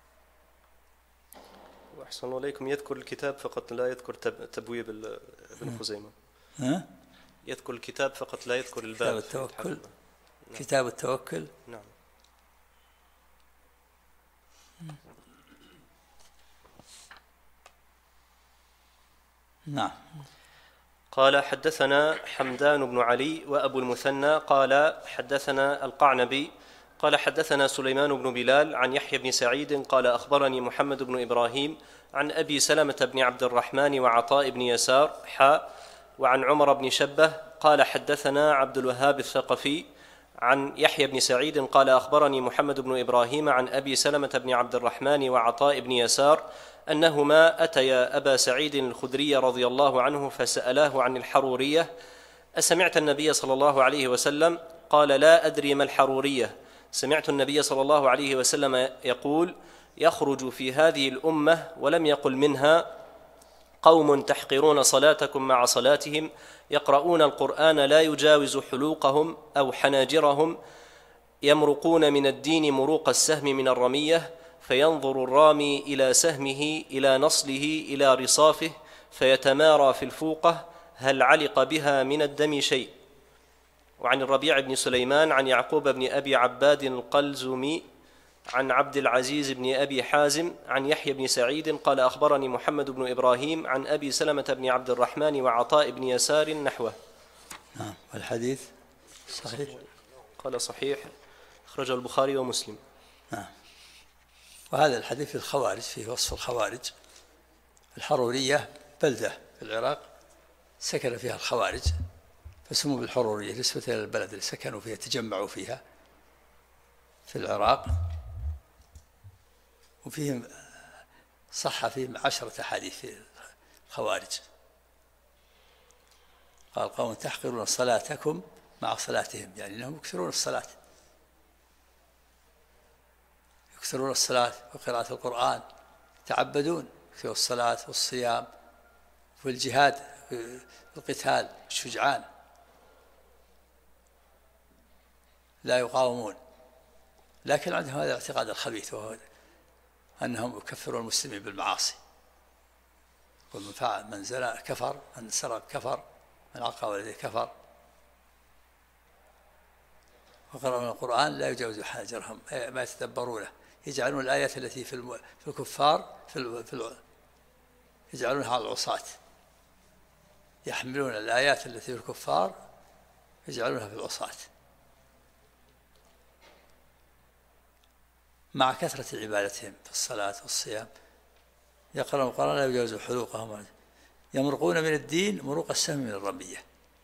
وأحسن الله إليكم. يذكر الكتاب فقط لا يذكر تبويب ابن خزيمة. يذكر الكتاب فقط لا يذكر الباب. كتاب التوكل. كتاب التوكل. نعم. نعم. قال حدثنا حمدان بن علي وأبو المثنى قال حدثنا القعنبي قال حدثنا سليمان بن بلال عن يحيى بن سعيد قال أخبرني محمد بن إبراهيم عن أبي سلمة بن عبد الرحمن وعطاء بن يسار وعن عمر بن شبة قال حدثنا عبد الوهاب الثقفي عن يحيى بن سعيد قال أخبرني محمد بن إبراهيم عن أبي سلمة بن عبد الرحمن وعطاء بن يسار أنهما أتيا أبا سعيد الخدري رضي الله عنه فسألاه عن الحرورية: أسمعت النبي صلى الله عليه وسلم؟ قال: لا أدري ما الحرورية. سمعت النبي صلى الله عليه وسلم يقول: يخرج في هذه الأمة ولم يقل منها قوم تحقرون صلاتكم مع صلاتهم، يقرؤون القرآن لا يجاوز حلوقهم أو حناجرهم، يمرقون من الدين مروق السهم من الرمية، فينظر الرامي إلى سهمه إلى نصله إلى رصافه فيتمارى في الفوقة هل علق بها من الدم شيء. وعن الربيع بن سليمان عن يعقوب بن أبي عباد القلزمي عن عبد العزيز بن أبي حازم عن يحيى بن سعيد قال أخبرني محمد بن إبراهيم عن أبي سلمة بن عبد الرحمن وعطاء بن يسار نحوه. نعم. والحديث صحيح؟ قال صحيح، أخرجه البخاري ومسلم. نعم. وهذا الحديث في الخوارج، فيه وصف الخوارج. الحرورية بلدة في العراق سكن فيها الخوارج فسموا بالحرورية نسبة إلى البلد اللي سكنوا فيها تجمعوا فيها في العراق. وفيهم صح فيهم 10 أحاديث في الخوارج. قال: قوم تحقرون صلاتكم مع صلاتهم، يعني أنهم يكثرون الصلاة، يكثرون الصلاة وقراءة القرآن، يتعبدون، يكثرون الصلاة والصيام والجهاد في القتال الشجعان، لا يقاومون. لكن عندهم هذا الاعتقاد الخبيث، وهو أنهم يكفرون المسلمين بالمعاصي. ومن فعل من زنى كفر، من سرق كفر، من عقى والديه كفر. وقرأوا من القرآن لا يجاوز حناجرهم ما يتدبرونه، يجعلون الآيات التي في الكفار يجعلونها على العصاة، يحملون الآيات التي في الكفار يجعلونها في العصاة، مع كثرة عبادتهم في الصلاة والصيام. يقرأون القرآن لا يجاوز حلوقهم، يمرقون من الدين مروق السهم من الرمية.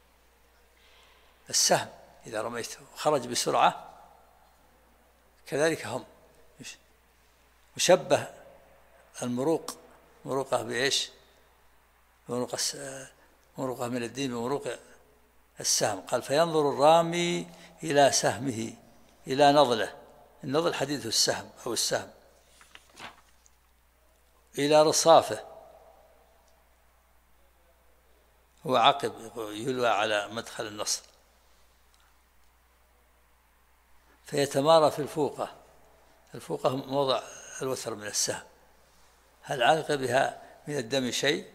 السهم إذا رميته خرج بسرعة كذلك هم. مشبه المروق مروقه بإيش؟ مروقه من الدين بمروق السهم. قال: فينظر الرامي إلى سهمه إلى نضله، النضل حديث السهم أو السهم، إلى رصافه، هو عقب يلوى على مدخل النصر، فيتمارى في الفوقة. الفوقة موضع الوتر من السهم، هل علق بها من الدم شيء؟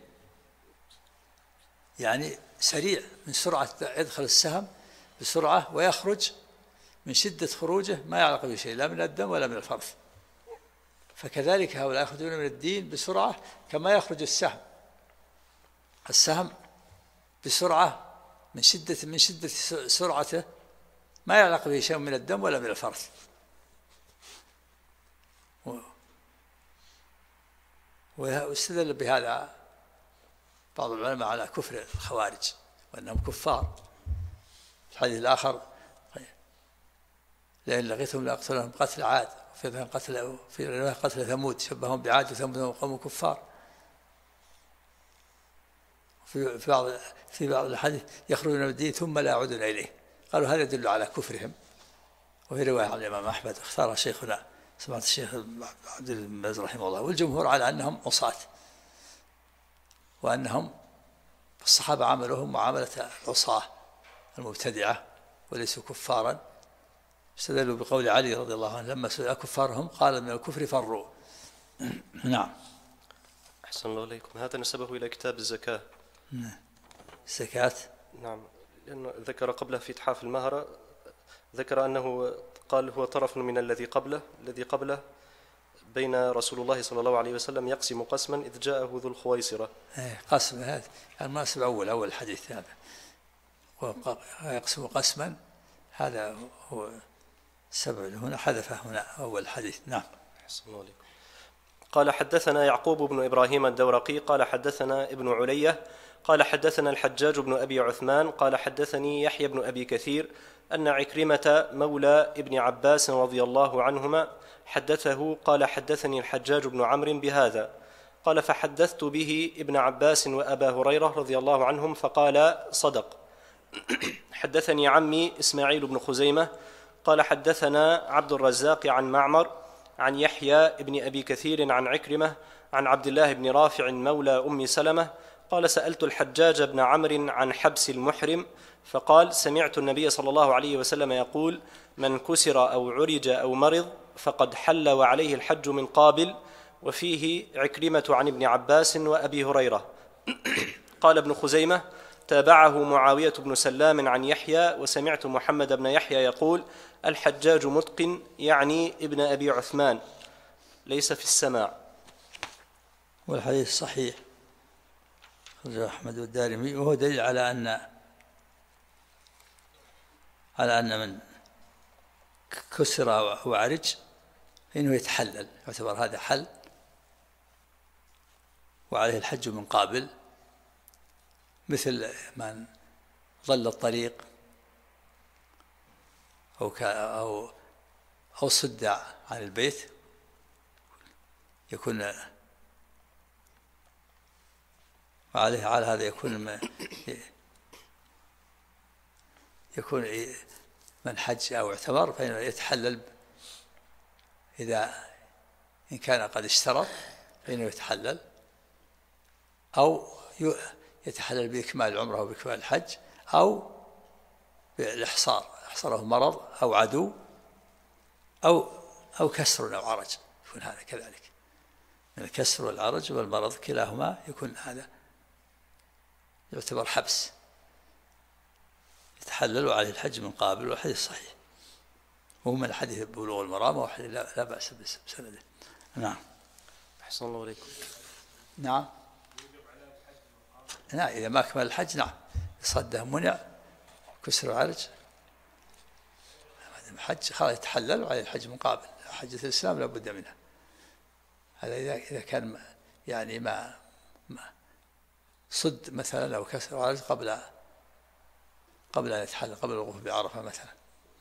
يعني سريع، من سرعة يدخل السهم بسرعة ويخرج من شدة خروجه ما يعلق به شيء، لا من الدم ولا من الفرث. فكذلك هؤلاء يخرجون من الدين بسرعة كما يخرج السهم بسرعة، من شدة سرعته ما يعلق به شيء من الدم ولا من الفرث. واستدل بهذا بعض العلماء على كفر الخوارج وأنهم كفار. الحديث الآخر: لئن لقيتهم لأقتلهم قتل عاد، في قتل ثمود، شبههم بعاد وثمود وقوم كفار. في بعض الحديث: يخرجون من الدين ثم لا يعودون إليه. قالوا هذا يدل على كفرهم. وفي رواية عن الإمام أحمد اختار شيخنا سمعت الشيخ عبد الباز رحمه الله والجمهور على أنهم عصاة، وأنهم الصحابة عاملوهم معاملة العصاة المبتدعة وليسوا كفارا. استدلوا بقول علي رضي الله عنه لما سئل كفارهم قال: من الكفر فروا. نعم. أحسن الله إليكم. هذا نسبه إلى كتاب الزكاة. الزكاة. نعم، لأنه ذكر قبله في إتحاف المهرة، ذكر أنه قال هو طرف من الذي قبله بين رسول الله صلى الله عليه وسلم يقسم قسما إذ جاءه ذو الخويصرة. قسم هذا المناسب أول الحديث هذا، ويقسم قسما، هذا هو السبب هنا، حذفه هنا أول الحديث. نعم. قال حدثنا يعقوب بن إبراهيم الدورقي قال حدثنا ابن علية قال حدثنا الحجاج بن أبي عثمان قال حدثني يحيى بن أبي كثير أن عكرمة مولى ابن عباس رضي الله عنهما حدثه قال حدثني الحجاج بن عمرو بهذا قال فحدثت به ابن عباس وأبا هريرة رضي الله عنهم فقال صدق. حدثني عمي إسماعيل بن خزيمة قال حدثنا عبد الرزاق عن معمر عن يحيى بن أبي كثير عن عكرمة عن عبد الله بن رافع مولى أم سلمة قال سألت الحجاج بن عمرو عن حبس المحرم فقال سمعت النبي صلى الله عليه وسلم يقول من كسر أو عرج أو مرض فقد حل وعليه الحج من قابل. وفيه عكرمة عن ابن عباس وأبي هريرة. قال ابن خزيمة تابعه معاوية بن سلام عن يحيى وسمعت محمد بن يحيى يقول الحجاج متقن يعني ابن أبي عثمان ليس في السماع. والحديث صحيح خرجه أحمد والدارمي، وهو دليل على أن من كسر وعرج فإنه يتحلل، يعتبر هذا حل وعليه الحج من قابل، مثل من ضل الطريق أو صد عن البيت، يكون وعليه على هذا يكون من حج أو اعتمر فإنه يتحلل، إن كان قد اشترط فإنه يتحلل، أو يتحلل بإكمال العمرة وبإكمال الحج، أو بالإحصار، أحصره مرض أو عدو أو كسر أو عرج، يكون هذا كذلك. من الكسر والعرج والمرض كلاهما يكون هذا يعتبر حبس، يتحلل وعليه الحج من قابل، والحديث صحيح، وهو من حديث بلوغ المرام، وحديث لا بأس بسنده. نعم. أحسن الله عليكم. نعم. إذا ما كمل الحج نعم، صده منع كسر وعرج حج خلاص يتحلل وعليه الحج من قابل. حجة الإسلام لا بد منها. هذا إذا كان يعني ما صد مثلا أو كسر وعرج قبل أن يتحلل، قبل الوقوف بعرفة مثلا.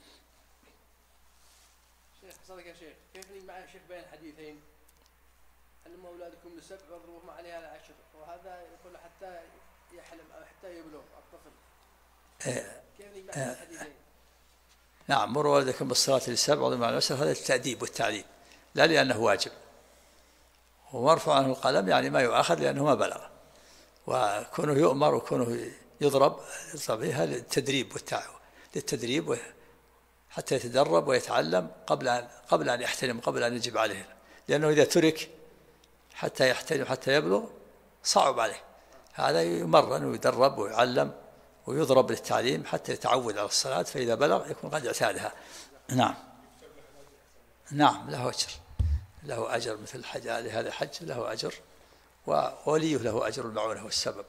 شيخ صدق يا شيخ، كيف مع الشيخ بين الحديثين علم أولادكم للسبع واضربوهم عليها العشر، وهذا يقول حتى يحلم أو حتى يبلغ الطفل، كيف مع الحديثين؟ نعم، مروا ولدكم بالصلاة للسبع واضربوهم على العشر، هذا التأديب والتعليم، لا لأنه واجب. ومرفوع عنه القلم يعني ما يؤاخذ لأنه ما بلغ، وكونه يؤمر وكونه يضرب بها للتدريب للتدريب حتى يتدرب ويتعلم قبل أن يحتلم، قبل أن يجب عليه، لأنه إذا ترك حتى يحتلم حتى يبلغ صعب عليه. هذا يمرن ويدرب ويعلم ويضرب للتعليم حتى يتعود على الصلاة، فإذا بلغ يكون قد اعتادها. نعم. نعم، له أجر مثل الحج، لهذا الحج له أجر، ووليه له أجر المعونة والسبب.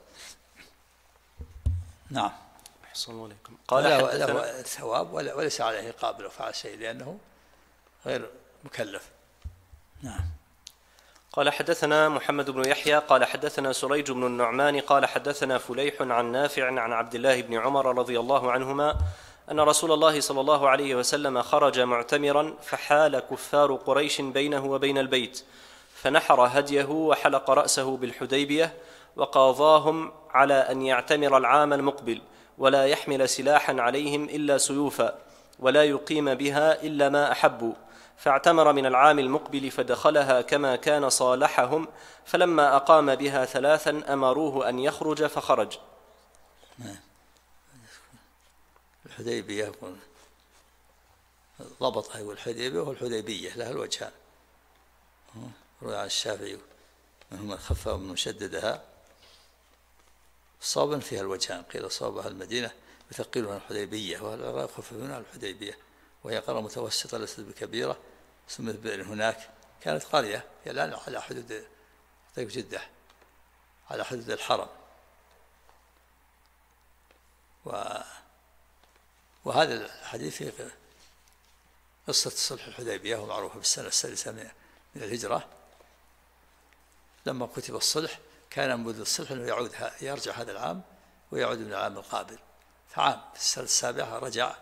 نعم. أحسن الله عليكم. قال له الثواب وليس عليه قابل وفعل شيء لأنه غير مكلف. نعم. قال حدثنا محمد بن يحيى قال حدثنا سريج بن النعمان قال حدثنا فليح عن نافع عن عبد الله بن عمر رضي الله عنهما أن رسول الله صلى الله عليه وسلم خرج معتمرا فحال كفار قريش بينه وبين البيت، فنحر هديه وحلق رأسه بالحديبية، وقاضاهم على أن يعتمر العام المقبل ولا يحمل سلاحا عليهم إلا سيوفا، ولا يقيم بها إلا ما أحبوا، فاعتمر من العام المقبل فدخلها كما كان صالحهم، فلما أقام بها 3 أمروه أن يخرج فخرج. الحديبية ضبطها، يقول الحديبية والحديبية لها الوجهان، روى عن الشافعي منهم من خفها ومن شددها، صوابا فيها الوجهان، قيل صوابها المدينة يثقلها الحديبية، والعراق يخففونها الحديبية، وهي قرى متوسطة ليست بكبيرة، سمت بئر هناك كانت قرية هي الآن على حدود طريق جدة، على حدود الحرم. وهذا الحديث في قصة صلح الحديبية ومعروفة بالسنة السادسة من الهجرة. لما كتب الصلح كان منذ الصلح أنه يرجع هذا العام ويعود من العام القابل، فعام في السنة السابعة رجع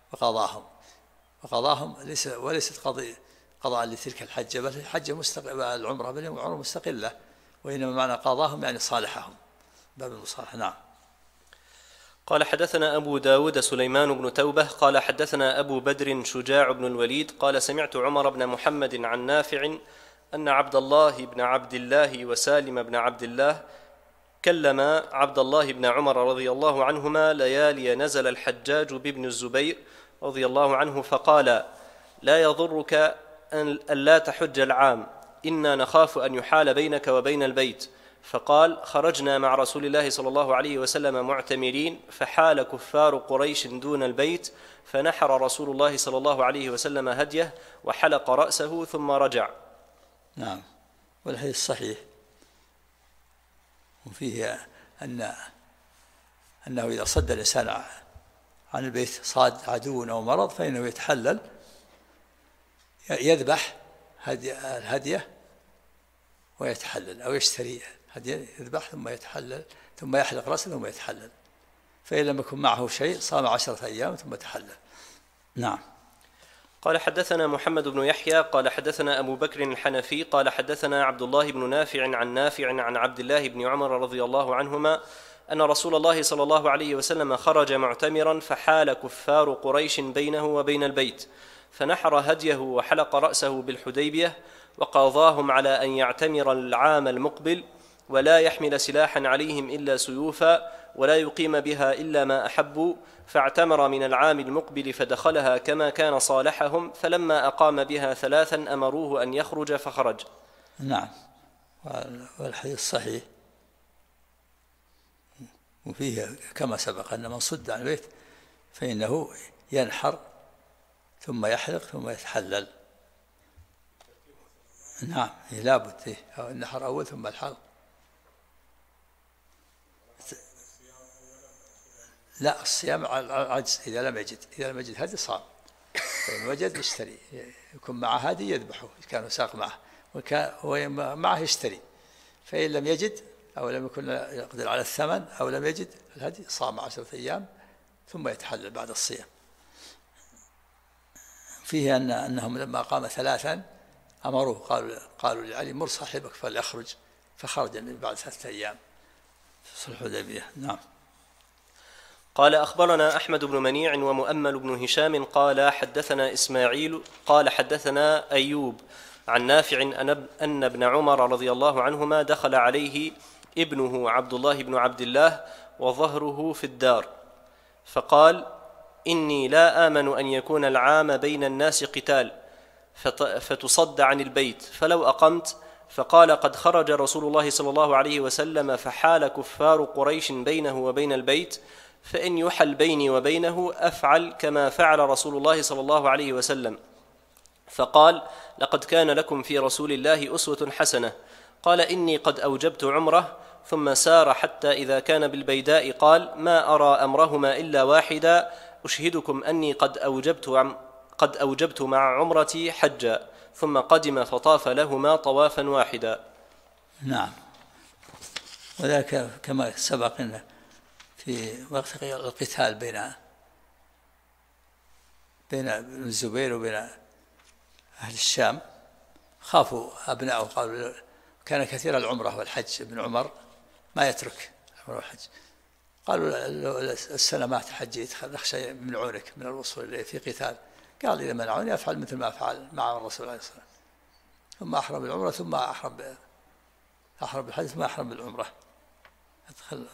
وقضاهم وليست قضاء لتلك الحجة، بل الحجة العمرة بل عمرة مستقلة، وإنما معنى قضاهم يعني صالحهم، باب المصالحة. نعم. قال حدثنا أبو داود سليمان بن توبة قال حدثنا أبو بدر شجاع بن الوليد قال سمعت عمر بن محمد عن نافع أن عبد الله بن عبد الله وسالم بن عبد الله كلم عبد الله بن عمر رضي الله عنهما ليالي نزل الحجاج بابن الزبير رضي الله عنه فقال: لا يضرك أن لا تحج العام، إنا نخاف أن يحال بينك وبين البيت. فقال: خرجنا مع رسول الله صلى الله عليه وسلم معتمرين، فحال كفار قريش دون البيت، فنحر رسول الله صلى الله عليه وسلم هديه وحلق رأسه ثم رجع. نعم. والحديث صحيح، وفيه أنه إذا صد الإنسان عن البيت صاد عدو أو مرض فإنه يتحلل، يذبح الهدية ويتحلل، أو يشتري هدية يذبح ثم يتحلل، ثم يحلق رأسه ثم يتحلل، فإن لم يكن معه شيء صام 10 أيام ثم تحلل. نعم. قال حدثنا محمد بن يحيى قال حدثنا أبو بكر الحنفي قال حدثنا عبد الله بن نافع عن عبد الله بن عمر رضي الله عنهما أن رسول الله صلى الله عليه وسلم خرج معتمرا، فحال كفار قريش بينه وبين البيت، فنحر هديه وحلق رأسه بالحديبية، وقاضاهم على أن يعتمر العام المقبل، ولا يحمل سلاحا عليهم إلا سيوفا، ولا يقيم بها إلا ما أحبوا، فاعتمر من العام المقبل فدخلها كما كان صالحهم، فلما أقام بها 3 أمروه أن يخرج فخرج. نعم. والحديث صحيح، وفيه كما سبق أن من صد عن البيت فإنه ينحر ثم يحلق ثم يتحلل. نعم، لا بد النحر أول ثم الحلق. لا، الصيام عجز إذا لم يجد هدي صام، فإن وجد يشتري، يكون معه هدي يذبحه إذا كان ساق معه، وكان معه يشتري، فإن لم يجد أو لم يكن يقدر على الثمن أو لم يجد الهدي صام 10 أيام ثم يتحلل بعد الصيام. فيه أنهم لما قام 3 أمروه، قالوا لعلي: مر صاحبك فليخرج، فخرج بعد 3 أيام في صلح الحديبية. نعم. قال أخبرنا أحمد بن منيع ومؤمل بن هشام قال حدثنا إسماعيل قال حدثنا أيوب عن نافع أن ابن عمر رضي الله عنهما دخل عليه ابنه عبد الله بن عبد الله وظهره في الدار، فقال: إني لا آمن أن يكون العام بين الناس قتال فتصد عن البيت، فلو أقمت. فقال: قد خرج رسول الله صلى الله عليه وسلم، فحال كفار قريش بينه وبين البيت، فإن يحل بيني وبينه أفعل كما فعل رسول الله صلى الله عليه وسلم. فقال: لقد كان لكم في رسول الله أسوة حسنة. قال: إني قد أوجبت عمره. ثم سار حتى إذا كان بالبيداء قال: ما أرى أمرهما إلا واحدا، أشهدكم أني قد أوجبت مع عمرتي حجا. ثم قدم فطاف لهما طوافا واحدا. نعم. وذلك كما سبق في وقت القتال بين الزبير وبين أهل الشام، خافوا أبنائه، قالوا كان كثير العمرة والحج، ابن عمر ما يترك العمرة والحج، قالوا السلامات حجيت، نخشى يمنعونك من الوصول إليه في قتال. قال: إذا منعوني أفعل مثل ما أفعل مع الرسول عليه الصلاة والسلام. ثم أحرم بالعمرة ثم أحرم بالحج ثم أحرم بالعمرة. أدخل.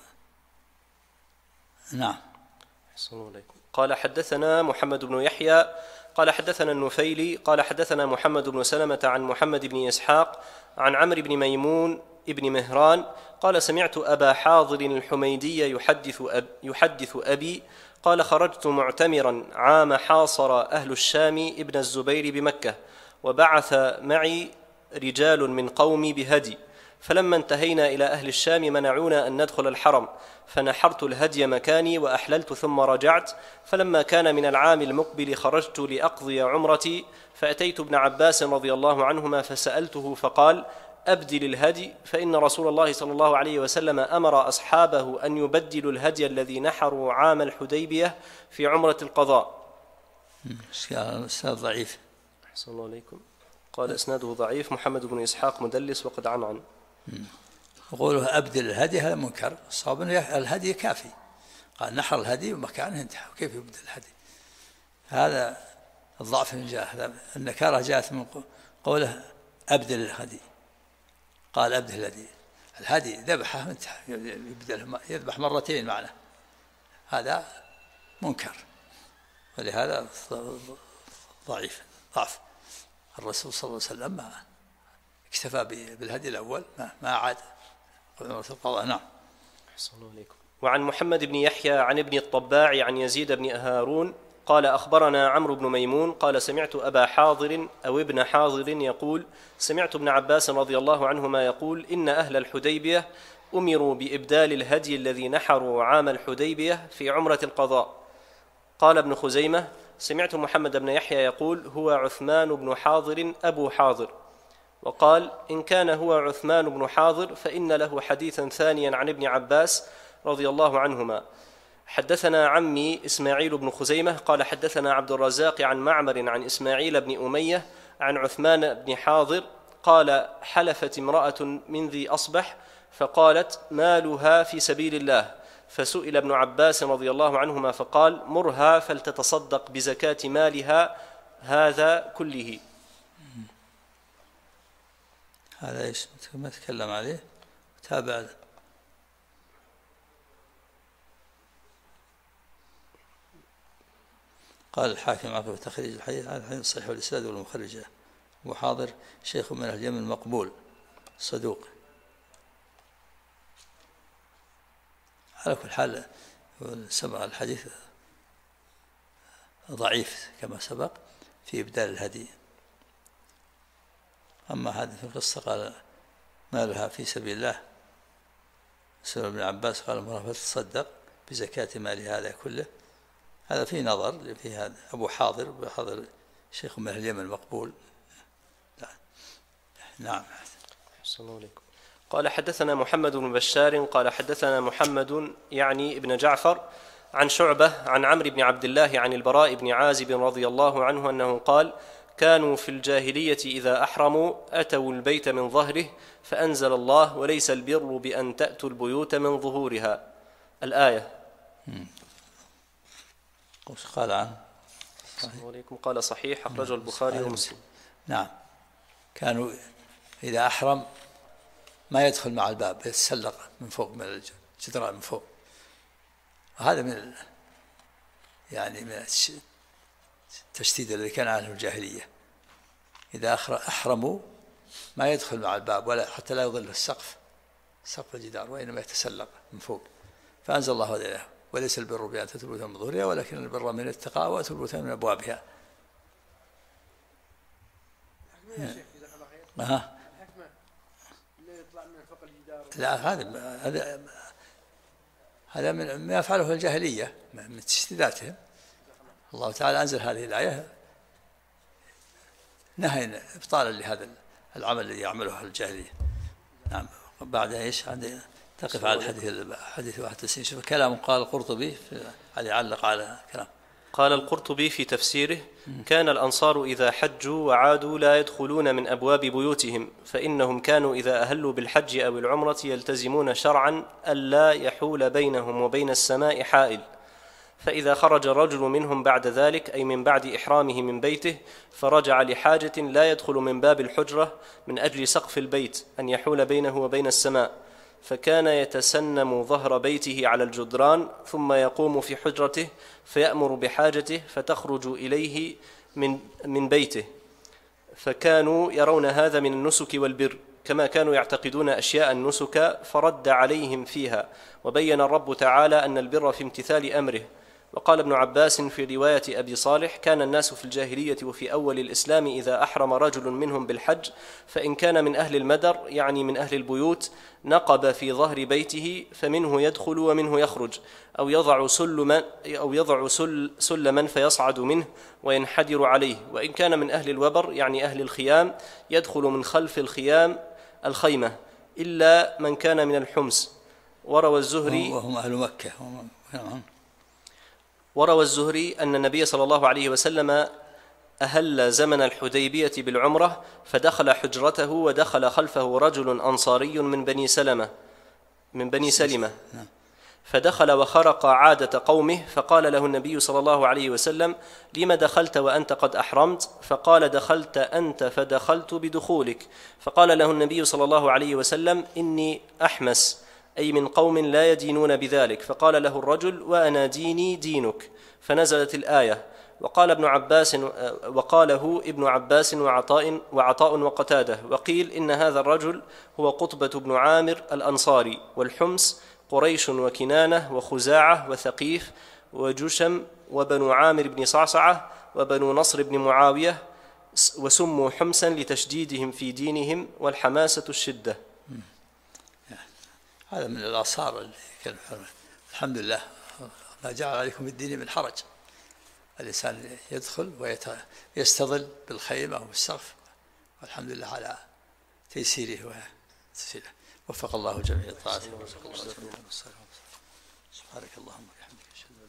نعم. قال حدثنا محمد بن يحيى قال حدثنا النفيلي قال حدثنا محمد بن سلمة عن محمد بن إسحاق عن عمرو بن ميمون ابن مهران قال: سمعت أبا حاضر الحميدي يحدث أبي قال: خرجت معتمرا عام حاصر أهل الشام ابن الزبير بمكة، وبعث معي رجال من قومي بهدي، فلما انتهينا إلى أهل الشام منعونا أن ندخل الحرم، فنحرت الهدي مكاني وأحللت ثم رجعت. فلما كان من العام المقبل خرجت لأقضي عمرتي، فأتيت ابن عباس رضي الله عنهما فسألته فقال: أبدل الهدي، فإن رسول الله صلى الله عليه وسلم أمر أصحابه أن يبدلوا الهدي الذي نحروا عام الحديبية في عمرة القضاء. إسناد ضعيف. أحسن الله عليكم. قال إسناده ضعيف، محمد بن إسحاق مدلس وقد عنعن. يقوله أبدل الهدي هذا منكر، الصواب أن الهدي كافي، قال نحر الهدي ومكانه انتهى، وكيف يبدل الهدي؟ هذا الضعف من جاء، النكارة جاءت من قوله أبدل الهدي، قال أبدل الهدي، الهدي ذبحه انتهى، يذبح مرتين معنا، هذا منكر، ولهذا ضعف. الرسول صلى الله عليه وسلم ما اكتفى بالهدي الأول، ما عاد عمرة القضاء. نعم. أحسن الله عليكم. وعن محمد بن يحيى عن ابن الطباع عن يزيد بن هارون قال: أخبرنا عمرو بن ميمون قال: سمعت أبا حاضر أو ابن حاضر يقول: سمعت ابن عباس رضي الله عنهما يقول: إن أهل الحديبية أمروا بإبدال الهدي الذي نحروا عام الحديبية في عمرة القضاء. قال ابن خزيمة: سمعت محمد بن يحيى يقول: هو عثمان بن حاضر أبو حاضر. وقال: إن كان هو عثمان بن حاضر فإن له حديثا ثانيا عن ابن عباس رضي الله عنهما. حدثنا عمي إسماعيل بن خزيمة قال: حدثنا عبد الرزاق عن معمر عن إسماعيل بن أمية عن عثمان بن حاضر قال: حلفت امرأة من ذي أصبح فقالت: مالها في سبيل الله، فسئل ابن عباس رضي الله عنهما فقال: مرها فلتتصدق بزكاة مالها هذا كله. هذا ايش ما تكلم عليه؟ تابع. قال الحاكم عقب تخريج الحديث: هذا الحديث صحيح الإسناد والمخرج أبو حاضر شيخ من أهل اليمن مقبول صدوق. على كل حال سبق الحديث ضعيف كما سبق في إبدال الهدي. أما هذه في القصة قال: مالها في سبيل الله، سئل ابن عباس قال: مرة فتصدق بزكاة مال هذا كله، هذا في نظر في هذا. أبو حاضر شيخ من اليمن مقبول. نعم. أحسن الله عليكم. قال: حدثنا محمد بن بشار قال: حدثنا محمد يعني ابن جعفر عن شعبة عن عمرو بن عبد الله عن البراء بن عازب رضي الله عنه أنه قال: كانوا في الجاهلية إذا أحرموا أتوا البيت من ظهره، فأنزل الله: وليس البر بأن تأتوا البيوت من ظهورها، الآية. قال عنه قال: صحيح، أخرجه البخاري ومسلم. نعم. كانوا إذا أحرم ما يدخل مع الباب، يتسلق من فوق، من الجدران من فوق، وهذا من التشديد الذي كان عليه الجاهلية. إذا أحرموا ما يدخل مع الباب ولا حتى لا يظل سقف الجدار، وإنما يتسلق من فوق. فأنزل الله هذا: وليس البر بأن تأتوا البيوت من ظهورها ولكن البر من اتقى وأتوا البيوت من أبوابها. لا، هذا من ما يفعله الجاهلية من تشديداتهم. الله تعالى أنزل هذه الآية نهي إبطالا لهذا العمل الذي يعمله الجاهلية. نعم. بعد ايش تقف على الحديث 91. شوف كلام قال القرطبي علق على كلام. قال القرطبي في تفسيره: كان الأنصار إذا حجوا وعادوا لا يدخلون من أبواب بيوتهم، فإنهم كانوا إذا أهلوا بالحج أو العمرة يلتزمون شرعا ألا يحول بينهم وبين السماء حائل، فإذا خرج الرجل منهم بعد ذلك، أي من بعد إحرامه من بيته، فرجع لحاجة لا يدخل من باب الحجرة من أجل سقف البيت أن يحول بينه وبين السماء، فكان يتسنم ظهر بيته على الجدران ثم يقوم في حجرته فيأمر بحاجته فتخرج إليه من بيته، فكانوا يرون هذا من النسك والبر، كما كانوا يعتقدون أشياء النسك فرد عليهم فيها. وبين الرب تعالى أن البر في امتثال أمره، وقال ابن عباس في رواية أبي صالح: كان الناس في الجاهلية وفي أول الإسلام إذا أحرم رجل منهم بالحج فإن كان من أهل المدر يعني من أهل البيوت نقب في ظهر بيته فمنه يدخل ومنه يخرج، أو يضع سلما فيصعد منه وينحدر عليه. وإن كان من أهل الوبر يعني أهل الخيام يدخل من خلف الخيمة إلا من كان من الحمص. وروى الزهري وهم أهل مكة. وروى الزهري أن النبي صلى الله عليه وسلم أهل زمن الحديبية بالعمرة فدخل حجرته ودخل خلفه رجل أنصاري من بني سلمة فدخل وخرق عادة قومه، فقال له النبي صلى الله عليه وسلم: لم دخلت وأنت قد أحرمت؟ فقال: دخلت أنت فدخلت بدخولك. فقال له النبي صلى الله عليه وسلم: إني أحمس، أي من قوم لا يدينون بذلك. فقال له الرجل: وأنا ديني دينك. فنزلت الآية. وقاله ابن عباس وعطاء وقتاده. وقيل إن هذا الرجل هو قطبة بن عامر الأنصاري. والحمص قريش وكنانة وخزاعة وثقيف وجشم وبنو عامر بن صعصعة وبنو نصر بن معاوية، وسموا حمسا لتشديدهم في دينهم والحماسة الشدة. هذا من الآثار اللي كان الحمد لله ما جعل عليكم الدين من حرج. الإنسان يدخل ويستظل بالخيمة أو بالسقف، والحمد لله على تيسيره وتسهيله. وفق الله جميع الطاعات. سبحانك اللهم وبحمدك.